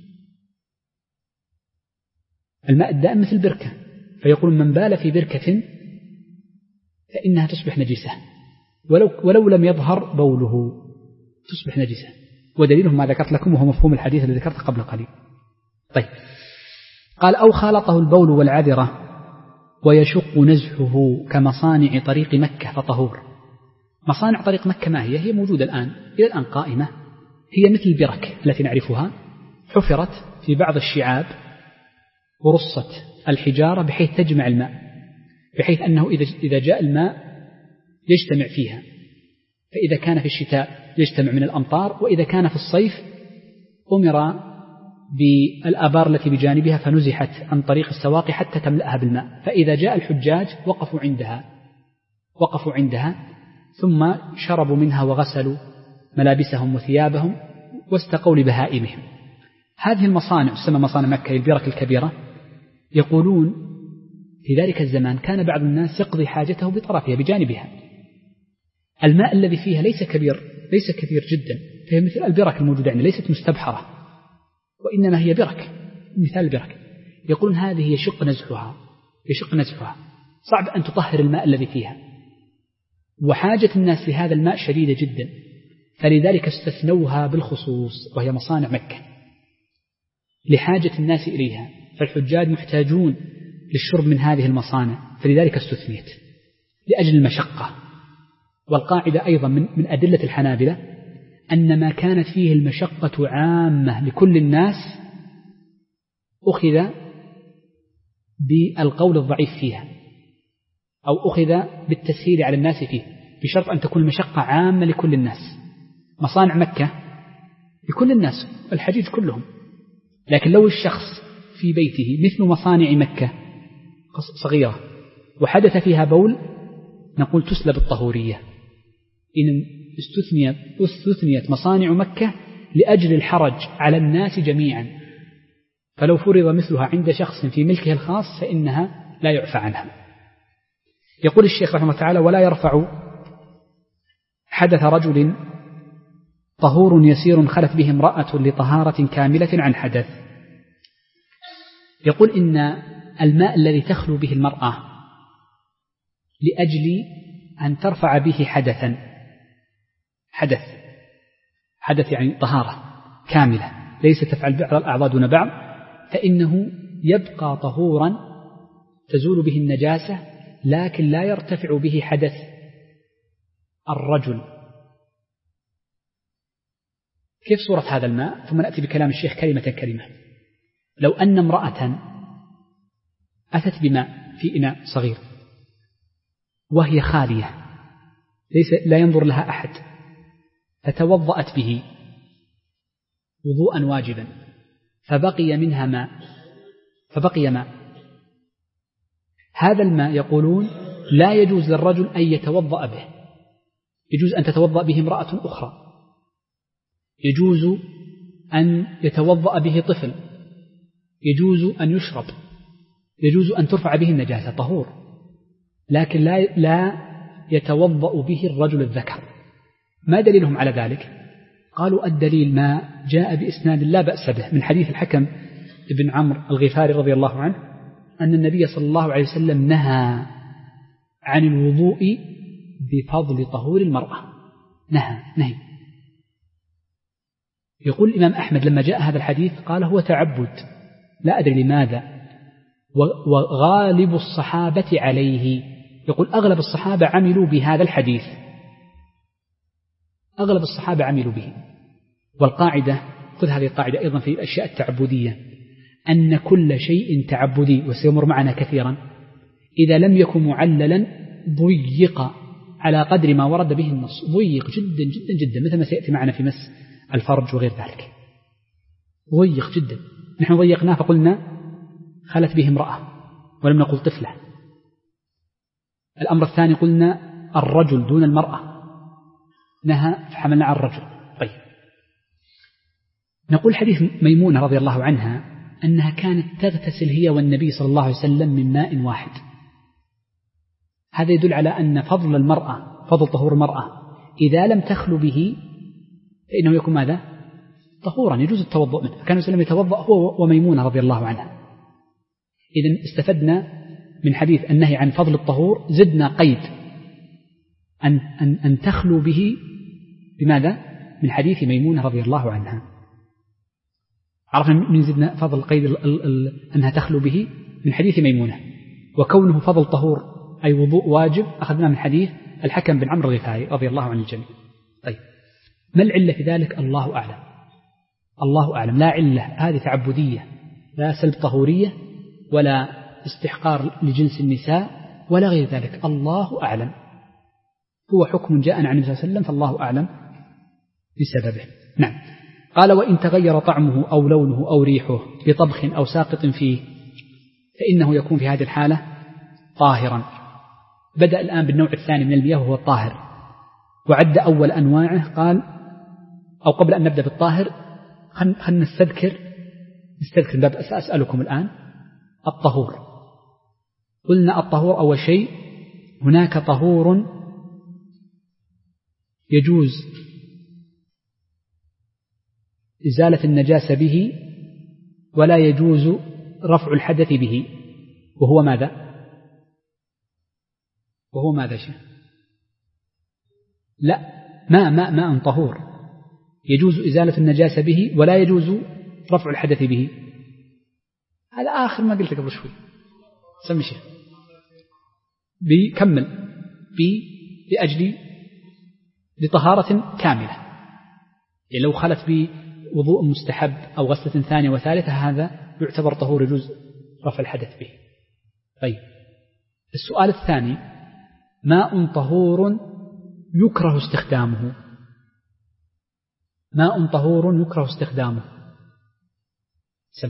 الماء الدائم مثل بركة، فيقول من بال في بركة فإنها تصبح نجسة ولو, ولو لم يظهر بوله تصبح نجسة. ودليلهم ما ذكرت لكم وهو مفهوم الحديث الذي ذكرته قبل قليل. طيب، قال أو خالطه البول والعذرة ويشق نزحه كمصانع طريق مكة فطهور. مصانع طريق مكة ما هي؟ هي موجودة الآن إلى الآن قائمة، هي مثل البرك التي نعرفها، حفرت في بعض الشعاب ورصت الحجارة بحيث تجمع الماء، بحيث أنه إذا جاء الماء يجتمع فيها، فإذا كان في الشتاء يجتمع من الأمطار، وإذا كان في الصيف أمر بالآبار التي بجانبها فنزحت عن طريق السواقي حتى تملأها بالماء. فإذا جاء الحجاج وقفوا عندها وقفوا عندها ثم شربوا منها وغسلوا ملابسهم وثيابهم واستقوا لبهائمهم. هذه المصانع تسمى مصانع مكة البرك الكبيرة. يقولون في ذلك الزمان كان بعض الناس يقضي حاجته بطرفها بجانبها. الماء الذي فيها ليس كبير ليس كثير جدا، فهي مثل البرك الموجودة عندنا، ليست مستبحرة وإنما هي برك مثال البرك. يقولون هذه يشق نزحها يشق نزحها صعب أن تطهر الماء الذي فيها، وحاجة الناس لهذا الماء شديدة جدا، فلذلك استثنوها بالخصوص وهي مصانع مكة لحاجة الناس إليها، فالحجاج محتاجون للشرب من هذه المصانع فلذلك استثنيت لأجل المشقة. والقاعدة أيضا من, من أدلة الحنابلة أن ما كانت فيه المشقة عامة لكل الناس أخذ بالقول الضعيف فيها أو أخذ بالتسهيل على الناس فيه، بشرط أن تكون المشقة عامة لكل الناس. مصانع مكة لكل الناس الحجيج كلهم، لكن لو الشخص في بيته مثل مصانع مكة صغيرة وحدث فيها بول نقول تسلب الطهورية. إن استثنيت, استثنيت مصانع مكة لأجل الحرج على الناس جميعا، فلو فرض مثلها عند شخص في ملكه الخاص فإنها لا يعفى عنها. يقول الشيخ رحمه الله تعالى ولا يرفع حدث رجل طهور يسير خلت به امرأة لطهارة كاملة عن حدث. يقول إن الماء الذي تخلو به المرأة لأجل أن ترفع به حدثا حدث حدث يعني طهارة كاملة ليس تفعل بعض الأعضاء دون بعض، فإنه يبقى طهورا تزول به النجاسة لكن لا يرتفع به حدث الرجل. كيف صورة هذا الماء؟ ثم نأتي بكلام الشيخ كلمة كلمة. لو أن امرأة أتت بماء في إناء صغير وهي خالية ليس لا ينظر لها أحد فتوضأت به وضوءا واجبا فبقي منها ماء فبقي ماء هذا الماء يقولون لا يجوز للرجل أن يتوضأ به، يجوز أن تتوضأ به امرأة أخرى، يجوز أن يتوضأ به طفل، يجوز أن يشرب، يجوز أن ترفع به النجاسة طهور، لكن لا, لا يتوضأ به الرجل الذكر. ما دليلهم على ذلك؟ قالوا الدليل ما جاء بإسناد لا بأس به من حديث الحكم ابن عمرو الغفاري رضي الله عنه أن النبي صلى الله عليه وسلم نهى عن الوضوء بفضل طهور المرأة. نهى نهي. يقول الإمام أحمد لما جاء هذا الحديث قال هو تعبد لا أدري لماذا، وغالب الصحابة عليه. يقول أغلب الصحابة عملوا بهذا الحديث، أغلب الصحابة عملوا به. والقاعدة، خذ هذه القاعدة أيضا في الأشياء التعبدية، أن كل شيء تعبدي وسيمر معنا كثيرا إذا لم يكن معللا ضيق على قدر ما ورد به النص، ضيق جدا جدا جدا، مثل ما سيأتي معنا في مس الفرج وغير ذلك، ضيق جدا. نحن ضيقناه فقلنا خلت به امرأة ولم نقل طفلة. الأمر الثاني قلنا الرجل دون المرأة، نهى فحملنا على الرجل. طيب، نقول حديث ميمونة رضي الله عنها أنها كانت تغتسل هي والنبي صلى الله عليه وسلم من ماء واحد. هذا يدل على أن فضل المرأة، فضل طهور المرأة إذا لم تخلو به فإنه يكون ماذا؟ طهورا، يجوز التوضؤ منه. فكان وسلم يتوضأ هو وميمونة رضي الله عنها. إذن استفدنا من حديث النهي عن فضل الطهور، زدنا قيد أن, أن, أن تخلو به بماذا؟ من حديث ميمونة رضي الله عنها. عرفنا من زدنا فضل قيد ال ال ال أنها تخلو به من حديث ميمونة، وكونه فضل طهور أي وضوء واجب أخذنا من حديث الحكم بن عمرو الغفاري رضي الله عن الجميع. طيب، ما العلة في ذلك؟ الله أعلم، الله أعلم. لا علة، هذه تعبدية، لا سلب طهورية ولا استحقار لجنس النساء ولا غير ذلك، الله أعلم. هو حكم جاءنا عن النبي صلى الله عليه وسلم فالله أعلم بسببه. نعم. قال وإن تغير طعمه أو لونه أو ريحه بطبخ أو ساقط فيه فإنه يكون في هذه الحالة طاهرا. بدأ الآن بالنوع الثاني من المياه وهو الطاهر، وعد أول أنواعه. قال أو قبل أن نبدأ بالطاهر خلنا نستذكر نستذكر باب أسألكم الآن الطهور. قلنا الطهور أول شيء هناك طهور يجوز إزالة النجاسة به ولا يجوز رفع الحدث به، وهو ماذا؟ وهو ماذا شيء؟ لا، ماء ماء ماء طهور يجوز إزالة النجاسة به ولا يجوز رفع الحدث به. هذا آخر ما قلت قبل شوي. سمي شيء بيكمل بي لأجل لطهارة كاملة. يعني لو خلت بوضوء مستحب أو غسلة ثانية وثالثة هذا يعتبر طهور يجوز رفع الحدث به. طيب، السؤال الثاني ماء طهور يكره استخدامه. ماء طهور يكره استخدامه. سم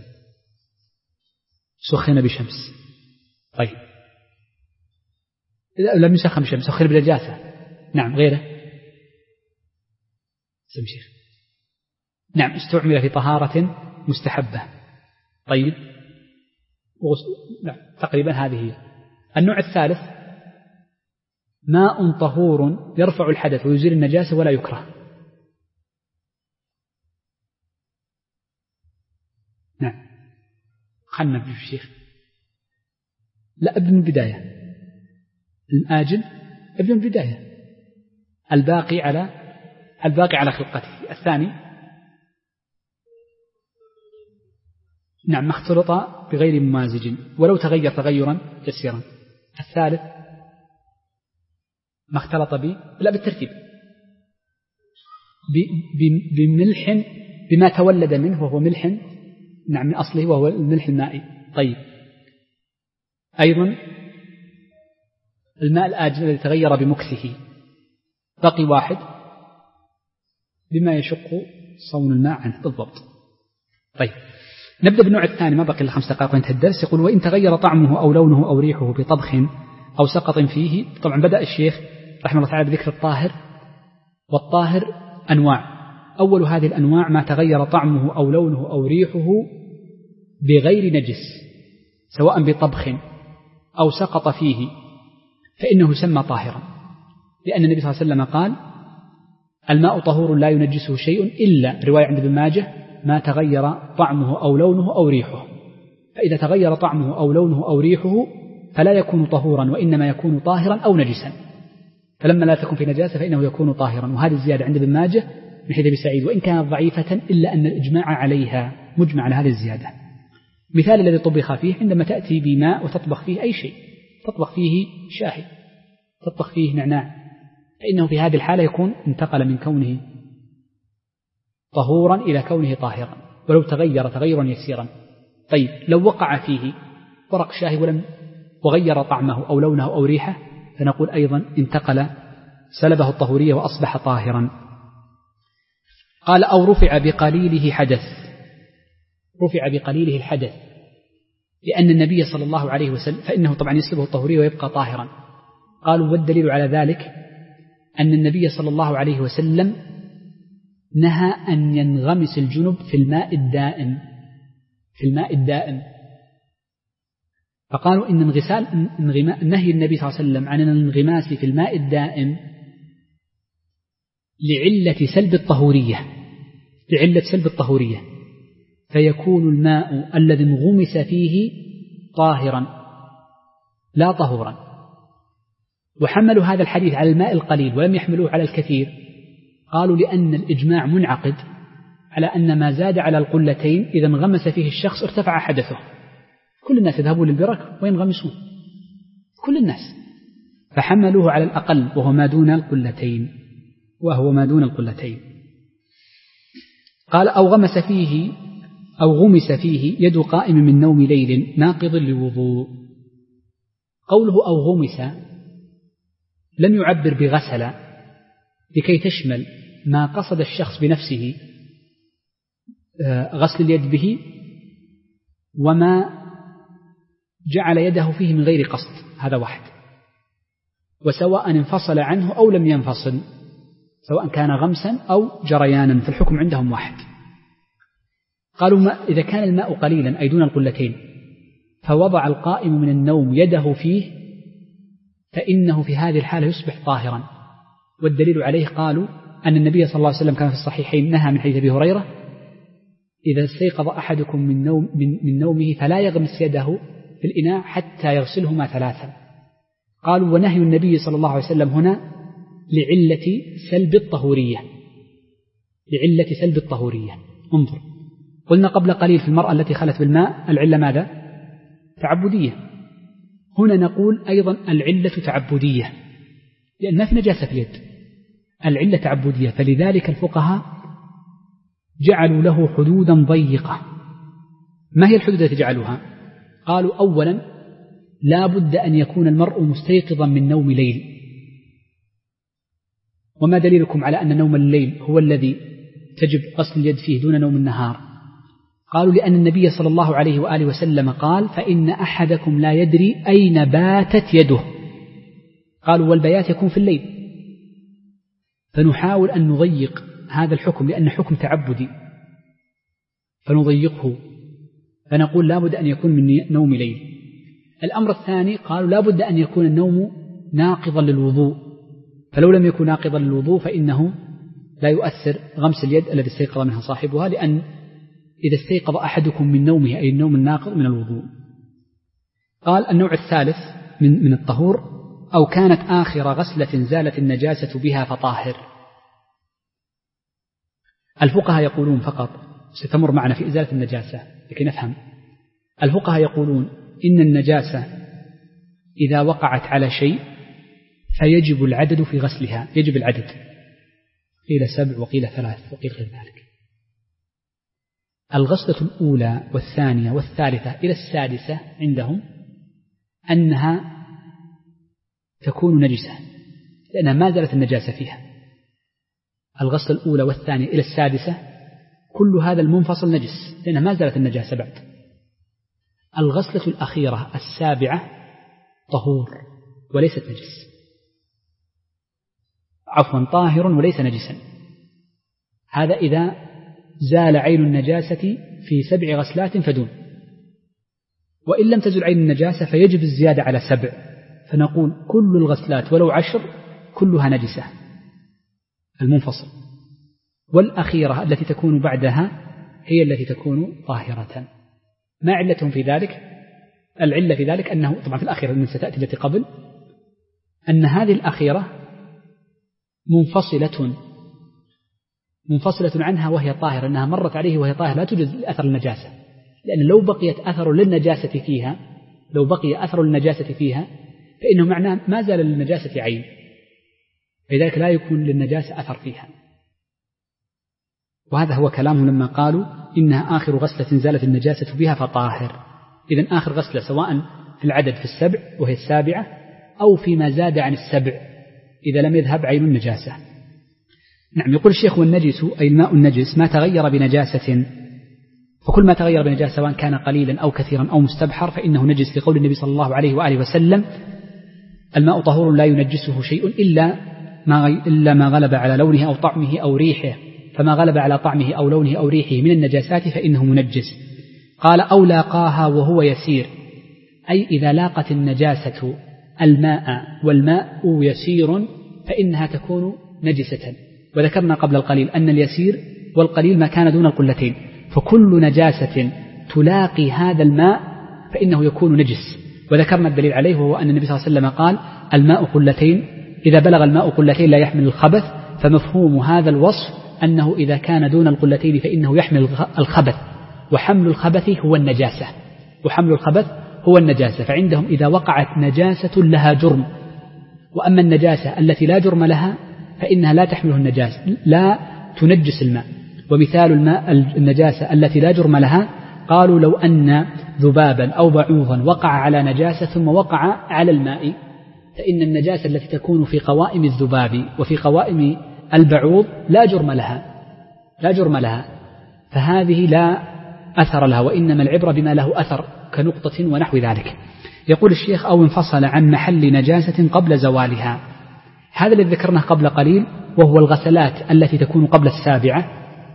سخن بشمس. طيب، لم يسخن بشمس، سخن بنجاسة. نعم، غيره. سم شيخ. نعم، استعمل في طهارة مستحبة. طيب، نعم، تقريبا هذه هي. النوع الثالث ماء طهور يرفع الحدث ويزيل النجاسة ولا يكره. نعم، خلنا في الشيخ. لا، ابن البداية الآجل، ابن البداية الباقي على الباقي على خلقته. الثاني نعم، ما اختلط بغير ممازج ولو تغير تغيرا يسيرا. الثالث ما اختلط به، لا بالترتيب، بملح بما تولد منه وهو ملح نعم من أصله وهو الملح المائي. طيب، أيضا الماء الآجل الذي تغير بمكثه، بقي واحد بما يشق صون الماء عنه بالضبط. طيب، نبدأ بالنوع الثاني، ما بقي إلا خمس دقائق وانتهى الدرس. يقول وإن تغير طعمه أو لونه أو ريحه بطبخ أو سقط فيه. طبعا بدأ الشيخ رحمه الله تعالى بذكر الطاهر، والطاهر أنواع. أول هذه الأنواع ما تغير طعمه أو لونه أو ريحه بغير نجس سواء بطبخ أو سقط فيه فإنه يسمى طاهرا، لأن النبي صلى الله عليه وسلم قال الماء طهور لا ينجسه شيء إلا رواية عند ابن ماجه ما تغير طعمه أو لونه أو ريحه، فإذا تغير طعمه أو لونه أو ريحه فلا يكون طهورا وإنما يكون طاهرا أو نجسا، فلما لا تكون في نجاسة فإنه يكون طاهرا. وهذه الزيادة عند ابن ماجه من حديث أبي سعيد وإن كانت ضعيفة إلا أن الإجماع عليها مجمع على هذه الزيادة. مثال الذي طبخ فيه عندما تأتي بماء وتطبخ فيه أي شيء، تطبخ فيه شاهي، تطبخ فيه نعناع، فإنه في هذه الحالة يكون انتقل من كونه طهورا إلى كونه طاهرا ولو تغير تغيرا يسيرا. طيب لو وقع فيه ورق شاهي ولم وغير طعمه أو لونه أو ريحه فنقول أيضا انتقل سلبه الطهورية وأصبح طاهرا. قال أو رفع بقليله حدث، رفع بقليله الحدث لأن النبي صلى الله عليه وسلم فإنه طبعا يسلبه الطهورية ويبقى طاهرا. قالوا والدليل على ذلك أن النبي صلى الله عليه وسلم نهى أن ينغمس الجنب في الماء الدائم، في الماء الدائم، فقالوا إن انغسال نهي النبي صلى الله عليه وسلم عن الانغماس في الماء الدائم لعلة سلب الطهورية، لعلة سلب الطهورية، فيكون الماء الذي انغمس فيه طاهرا لا طهورا. وحملوا هذا الحديث على الماء القليل ولم يحملوه على الكثير، قالوا لأن الإجماع منعقد على أن ما زاد على القلتين إذا انغمس فيه الشخص ارتفع حدثه. كل الناس يذهبون للبرك وينغمسون، كل الناس، فحملوه على الأقل وهو ما دون القلتين، وهو ما دون القلتين. قال أو غمس فيه أو غمس فيه يد قائم من نوم ليل ناقض للوضوء. قوله أو غمس لم يعبر بغسل لكي تشمل ما قصد الشخص بنفسه غسل اليد به وما جعل يده فيه من غير قصد، هذا واحد، وسواء انفصل عنه أو لم ينفصل، سواء كان غمسا أو جريانا في الحكم عندهم واحد. قالوا ما إذا كان الماء قليلا أي دون القلتين فوضع القائم من النوم يده فيه فإنه في هذه الحالة يصبح طاهرا. والدليل عليه قالوا أن النبي صلى الله عليه وسلم كان في الصحيحين نهى من حديث أبي هريرة إذا استيقظ أحدكم من, نوم من, من نومه فلا يغمس يده في الإناء حتى يغسلهما ثلاثا. قالوا ونهي النبي صلى الله عليه وسلم هنا لعلة سلب الطهورية، لعلة سلب الطهورية. انظر، قلنا قبل قليل في المرأة التي خلت بالماء العلة ماذا؟ تعبدية. هنا نقول أيضا العلة تعبدية لأن ما في نجاسة في اليد، العلة تعبدية، فلذلك الفقهاء جعلوا له حدودا ضيقة. ما هي الحدود التي جعلوها؟ قالوا أولا لا بد أن يكون المرء مستيقظا من نوم ليل. وما دليلكم على أن نوم الليل هو الذي تجب غسل اليد فيه دون نوم النهار؟ قالوا لأن النبي صلى الله عليه وآله وسلم قال فإن أحدكم لا يدري أين باتت يده. قالوا والبيات يكون في الليل، فنحاول أن نضيق هذا الحكم لأن حكم تعبدي فنضيقه، فنقول لا بد أن يكون من نوم ليل. الأمر الثاني قالوا لا بد أن يكون النوم ناقضا للوضوء، فلو لم يكن ناقضا للوضوء فإنه لا يؤثر غمس اليد الذي استيقظ منها صاحبها، لأن إذا استيقظ أحدكم من نومه أي النوم الناقض من الوضوء. قال النوع الثالث من, من الطهور أو كانت آخر غسلة زالت النجاسة بها فطاهر. الفقهاء يقولون فقط ستمر معنا في إزالة النجاسة لكي نفهم. الفقهاء يقولون إن النجاسة إذا وقعت على شيء فيجب العدد في غسلها، يجب العدد، قيل سبع وقيل ثلاث وقيل غير ذلك. الغسلة الأولى والثانية والثالثة إلى السادسة عندهم أنها تكون نجسة لأنها ما زالت النجاسة فيها. الغسلة الأولى والثانية إلى السادسة كل هذا المنفصل نجس لأنها ما زالت النجاسة بعد. الغسلة الأخيرة السابعة طهور وليست نجس، عفوا طاهر وليس نجسا. هذا إذا زال عين النجاسة في سبع غسلات فدون، وإن لم تزل عين النجاسة فيجب الزيادة على سبع، فنقول كل الغسلات ولو عشر كلها نجسة. المنفصل، والأخيرة التي تكون بعدها هي التي تكون طاهرة. ما علتهم في ذلك؟ العلة في ذلك أنه طبعا في الأخيرة من ستأتي التي قبل أن هذه الأخيرة منفصلة منفصلة عنها وهي طاهرة، أنها مرت عليه وهي طاهرة لا توجد أثر النجاسة، لأن لو بقيت أثر للنجاسة فيها لو بقي أثر النجاسة فيها فإنه معناه ما زال للنجاسة عين، لذلك لا يكون للنجاسة أثر فيها. وهذا هو كلامهم لما قالوا إنها آخر غسلة زالت النجاسة بها فطاهر. إذن آخر غسلة سواء في العدد في السبع وهي السابعة أو فيما زاد عن السبع إذا لم يذهب عين النجاسة. نعم. يقول الشيخ والنجس أي الماء النجس ما تغير بنجاسة، فكل ما تغير بنجاسة سواء كان قليلا أو كثيرا أو مستبحر فإنه نجس، لقول النبي صلى الله عليه وآله وسلم الماء طهور لا ينجسه شيء إلا ما, إلا ما غلب على لونه أو طعمه أو ريحه، فما غلب على طعمه أو لونه أو ريحه من النجاسات فإنه منجس. قال أو لاقاها وهو يسير، أي إذا لاقت النجاسة الماء والماء يسير فإنها تكون نجسة. وذكرنا قبل القليل أن اليسير والقليل ما كان دون القلتين، فكل نجاسة تلاقي هذا الماء فإنه يكون نجس. وذكرنا الدليل عليه وهو أن النبي صلى الله عليه وسلم قال الماء قلتين، إذا بلغ الماء قلتين لا يحمل الخبث، فمفهوم هذا الوصف أنه إذا كان دون القلتين فإنه يحمل الخبث، وحمل الخبث هو النجاسة وحمل الخبث هو النجاسة. فعندهم إذا وقعت نجاسة لها جرم، وأما النجاسة التي لا جرم لها فإنها لا تحمله النجاسة، لا تنجس الماء. ومثال الماء النجاسة التي لا جرم لها قالوا لو أن ذبابا أو بعوضا وقع على نجاسة ثم وقع على الماء فإن النجاسة التي تكون في قوائم الذباب وفي قوائم البعوض لا جرم لها لا جرم لها فهذه لا أثر لها، وإنما العبرة بما له أثر كنقطة ونحو ذلك. يقول الشيخ أو انفصل عن محل نجاسة قبل زوالها، هذا الذي ذكرناه قبل قليل وهو الغسلات التي تكون قبل السابعة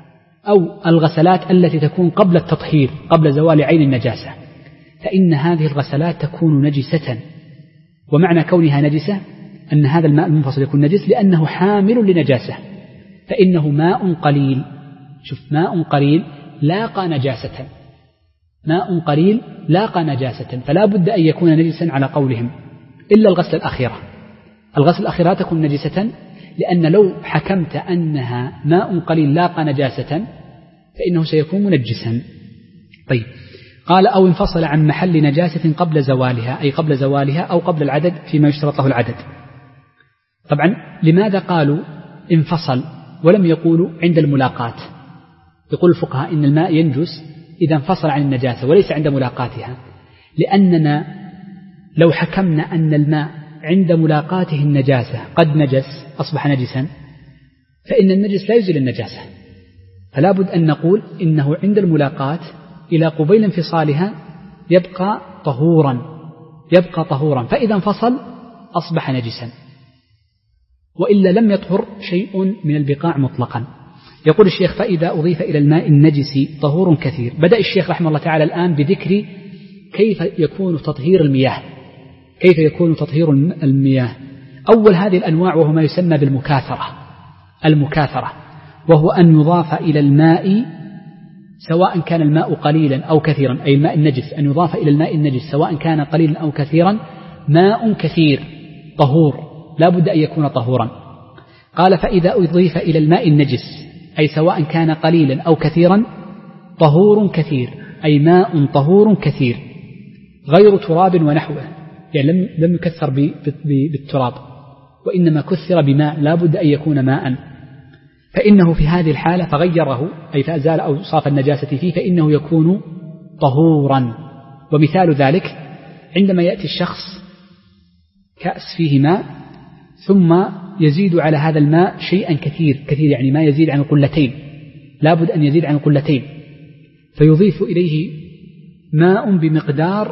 أو الغسلات التي تكون قبل التطهير قبل زوال عين النجاسة، فإن هذه الغسلات تكون نجسة. ومعنى كونها نجسة أن هذا الماء المنفصل يكون نجس لأنه حامل لنجاسة، فإنه ماء قليل. شوف، ماء قليل لاقى نجاسة ماء قليل لاقى نجاسة فلا بد أن يكون نجسا على قولهم، إلا الغسل الأخيرة. الغسل الأخيرة تكون نجسة لأن لو حكمت أنها ماء قليل لاقى نجاسة فإنه سيكون منجسا. طيب، قال أو انفصل عن محل نجاسة قبل زوالها، أي قبل زوالها أو قبل العدد فيما يشترط له العدد. طبعا لماذا قالوا انفصل ولم يقولوا عند الملاقات؟ يقول الفقهاء إن الماء ينجس إذا انفصل عن النجاسة وليس عند ملاقاتها، لأننا لو حكمنا أن الماء عند ملاقاته النجاسة قد نجس أصبح نجسا فإن النجس لا يزيل النجاسة، فلا بد أن نقول إنه عند الملاقات إلى قبيل انفصالها يبقى طهورا يبقى طهورا فإذا انفصل أصبح نجسا، وإلا لم يطهر شيء من البقاع مطلقا. يقول الشيخ فإذا أضيف إلى الماء النجس طهور كثير. بدأ الشيخ رحمه الله تعالى الآن بذكر كيف يكون تطهير المياه كيف يكون تطهير المياه. أول هذه الأنواع وهو ما يسمى بالمكاثرة المكاثرة وهو أن يضاف إلى الماء سواء كان الماء قليلا أو كثيرا، أي الماء النجس أن يضاف إلى الماء النجس سواء كان قليلا أو كثيرا ماء كثير طهور، لا بد أن يكون طهورا. قال فإذا أضيف إلى الماء النجس أي سواء كان قليلا أو كثيرا طهور كثير، أي ماء طهور كثير غير تراب ونحوه، يعني لم لم يكثر بالتراب وإنما كثر بماء لا بد أن يكون ماء، فإنه في هذه الحالة فغيره أي فأزال أو صاف النجاسة فيه فإنه يكون طهورا. ومثال ذلك عندما يأتي الشخص كأس فيه ماء ثم يزيد على هذا الماء شيئا كثير كثير يعني ما يزيد عن القلتين، لا بد أن يزيد عن القلتين، فيضيف إليه ماء بمقدار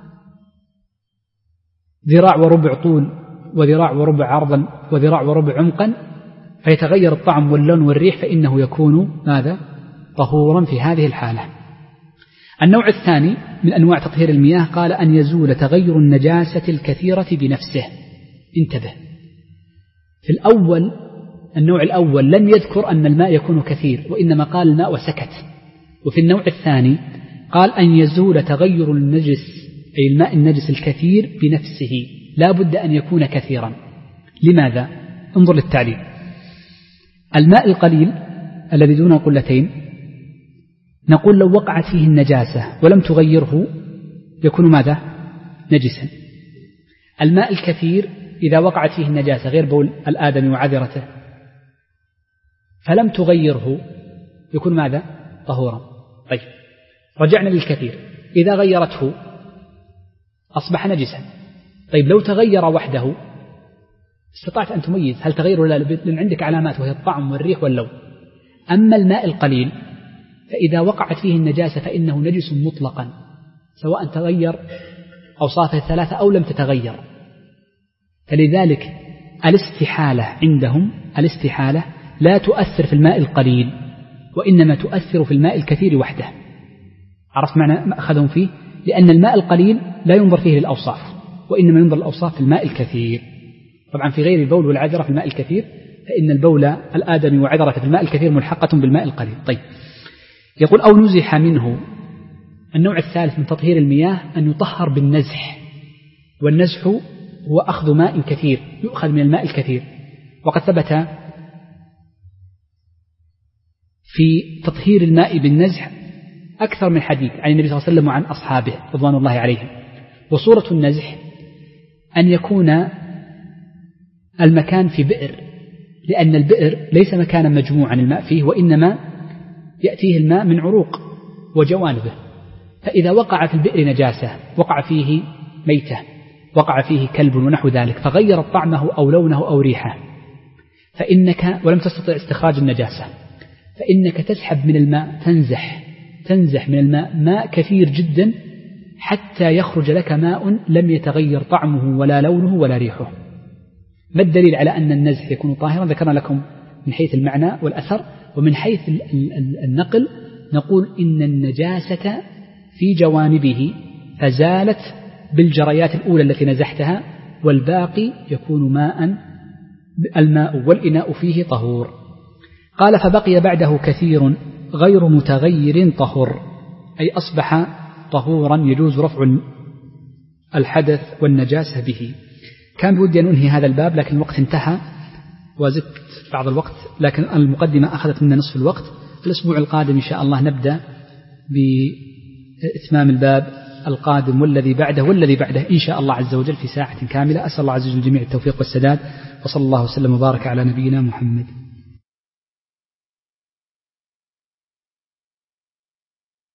ذراع وربع طول وذراع وربع عرضا وذراع وربع عمقا، فيتغير الطعم واللون والريح، فإنه يكون ماذا؟ طهورا في هذه الحالة. النوع الثاني من أنواع تطهير المياه قال أن يزول تغير النجاسة الكثيرة بنفسه. انتبه، في الأول النوع الأول لم يذكر أن الماء يكون كثير، وإنما قال الماء وسكت. وفي النوع الثاني قال أن يزول تغير النجس أي الماء النجس الكثير بنفسه، لا بد أن يكون كثيرا. لماذا؟ انظر للتعليل. الماء القليل الذي دون القلتين نقول لو وقعت فيه النجاسة ولم تغيره يكون ماذا؟ نجسا. الماء الكثير إذا وقعت فيه النجاسة غير بول الآدمي وعذرته فلم تغيره يكون ماذا؟ طهورا. طيب رجعنا للكثير، إذا غيرته أصبح نجسا. طيب لو تغير وحده استطعت أن تميز هل تغير ولا لا، لأن عندك علامات وهي الطعم والريح واللون. أما الماء القليل فإذا وقعت فيه النجاسة فإنه نجس مطلقا، سواء تغير أوصافه الثلاثة أو لم تتغير. فلذلك الاستحالة عندهم الاستحالة لا تؤثر في الماء القليل، وإنما تؤثر في الماء الكثير وحده. عرفت معنى ما أخذهم فيه؟ لأن الماء القليل لا ينظر فيه للأوصاف، وإنما ينظر للأوصاف في الماء الكثير. طبعا في غير البول والعذرة في الماء الكثير، فإن البول الآدمي وعذرة في الماء الكثير ملحقة بالماء القليل. طيب يقول أو نزح منه. النوع الثالث من تطهير المياه أن يطهر بالنزح، والنزح هو أخذ ماء كثير يؤخذ من الماء الكثير. وقد ثبت في تطهير الماء بالنزح أكثر من حديث عن النبي صلى الله عليه وسلم وعن أصحابه رضوان الله عليهم. وصورة النزح أن يكون المكان في بئر، لأن البئر ليس مكانا مجموعا الماء فيه، وإنما يأتيه الماء من عروق وجوانبه. فإذا وقع في البئر نجاسة، وقع فيه ميتة، وقع فيه كلب ونحو ذلك، فغيرت طعمه أو لونه أو ريحه، فإنك ولم تستطع استخراج النجاسة، فإنك تسحب من الماء، تنزح تنزح من الماء ماء كثير جدا حتى يخرج لك ماء لم يتغير طعمه ولا لونه ولا ريحه. ما الدليل على أن النزح يكون طاهرا؟ ذكرنا لكم من حيث المعنى والأثر، ومن حيث النقل نقول إن النجاسة في جوانبه فزالت بالجريات الأولى التي نزحتها، والباقي يكون ماء، الماء والإناء فيه طهور. قال فبقي بعده كثير غير متغير طهر، أي أصبح طهورا يجوز رفع الحدث والنجاسة به. كان بودي أن أنهي هذا الباب لكن الوقت انتهى وزدت بعض الوقت، لكن المقدمة أخذت منا نصف الوقت. الأسبوع القادم إن شاء الله نبدأ بإتمام الباب القادم والذي بعده والذي بعده إن شاء الله عز وجل في ساعة كاملة. أسأل الله عز وجل الجميع التوفيق والسداد، وصلى الله وسلم وبارك على نبينا محمد.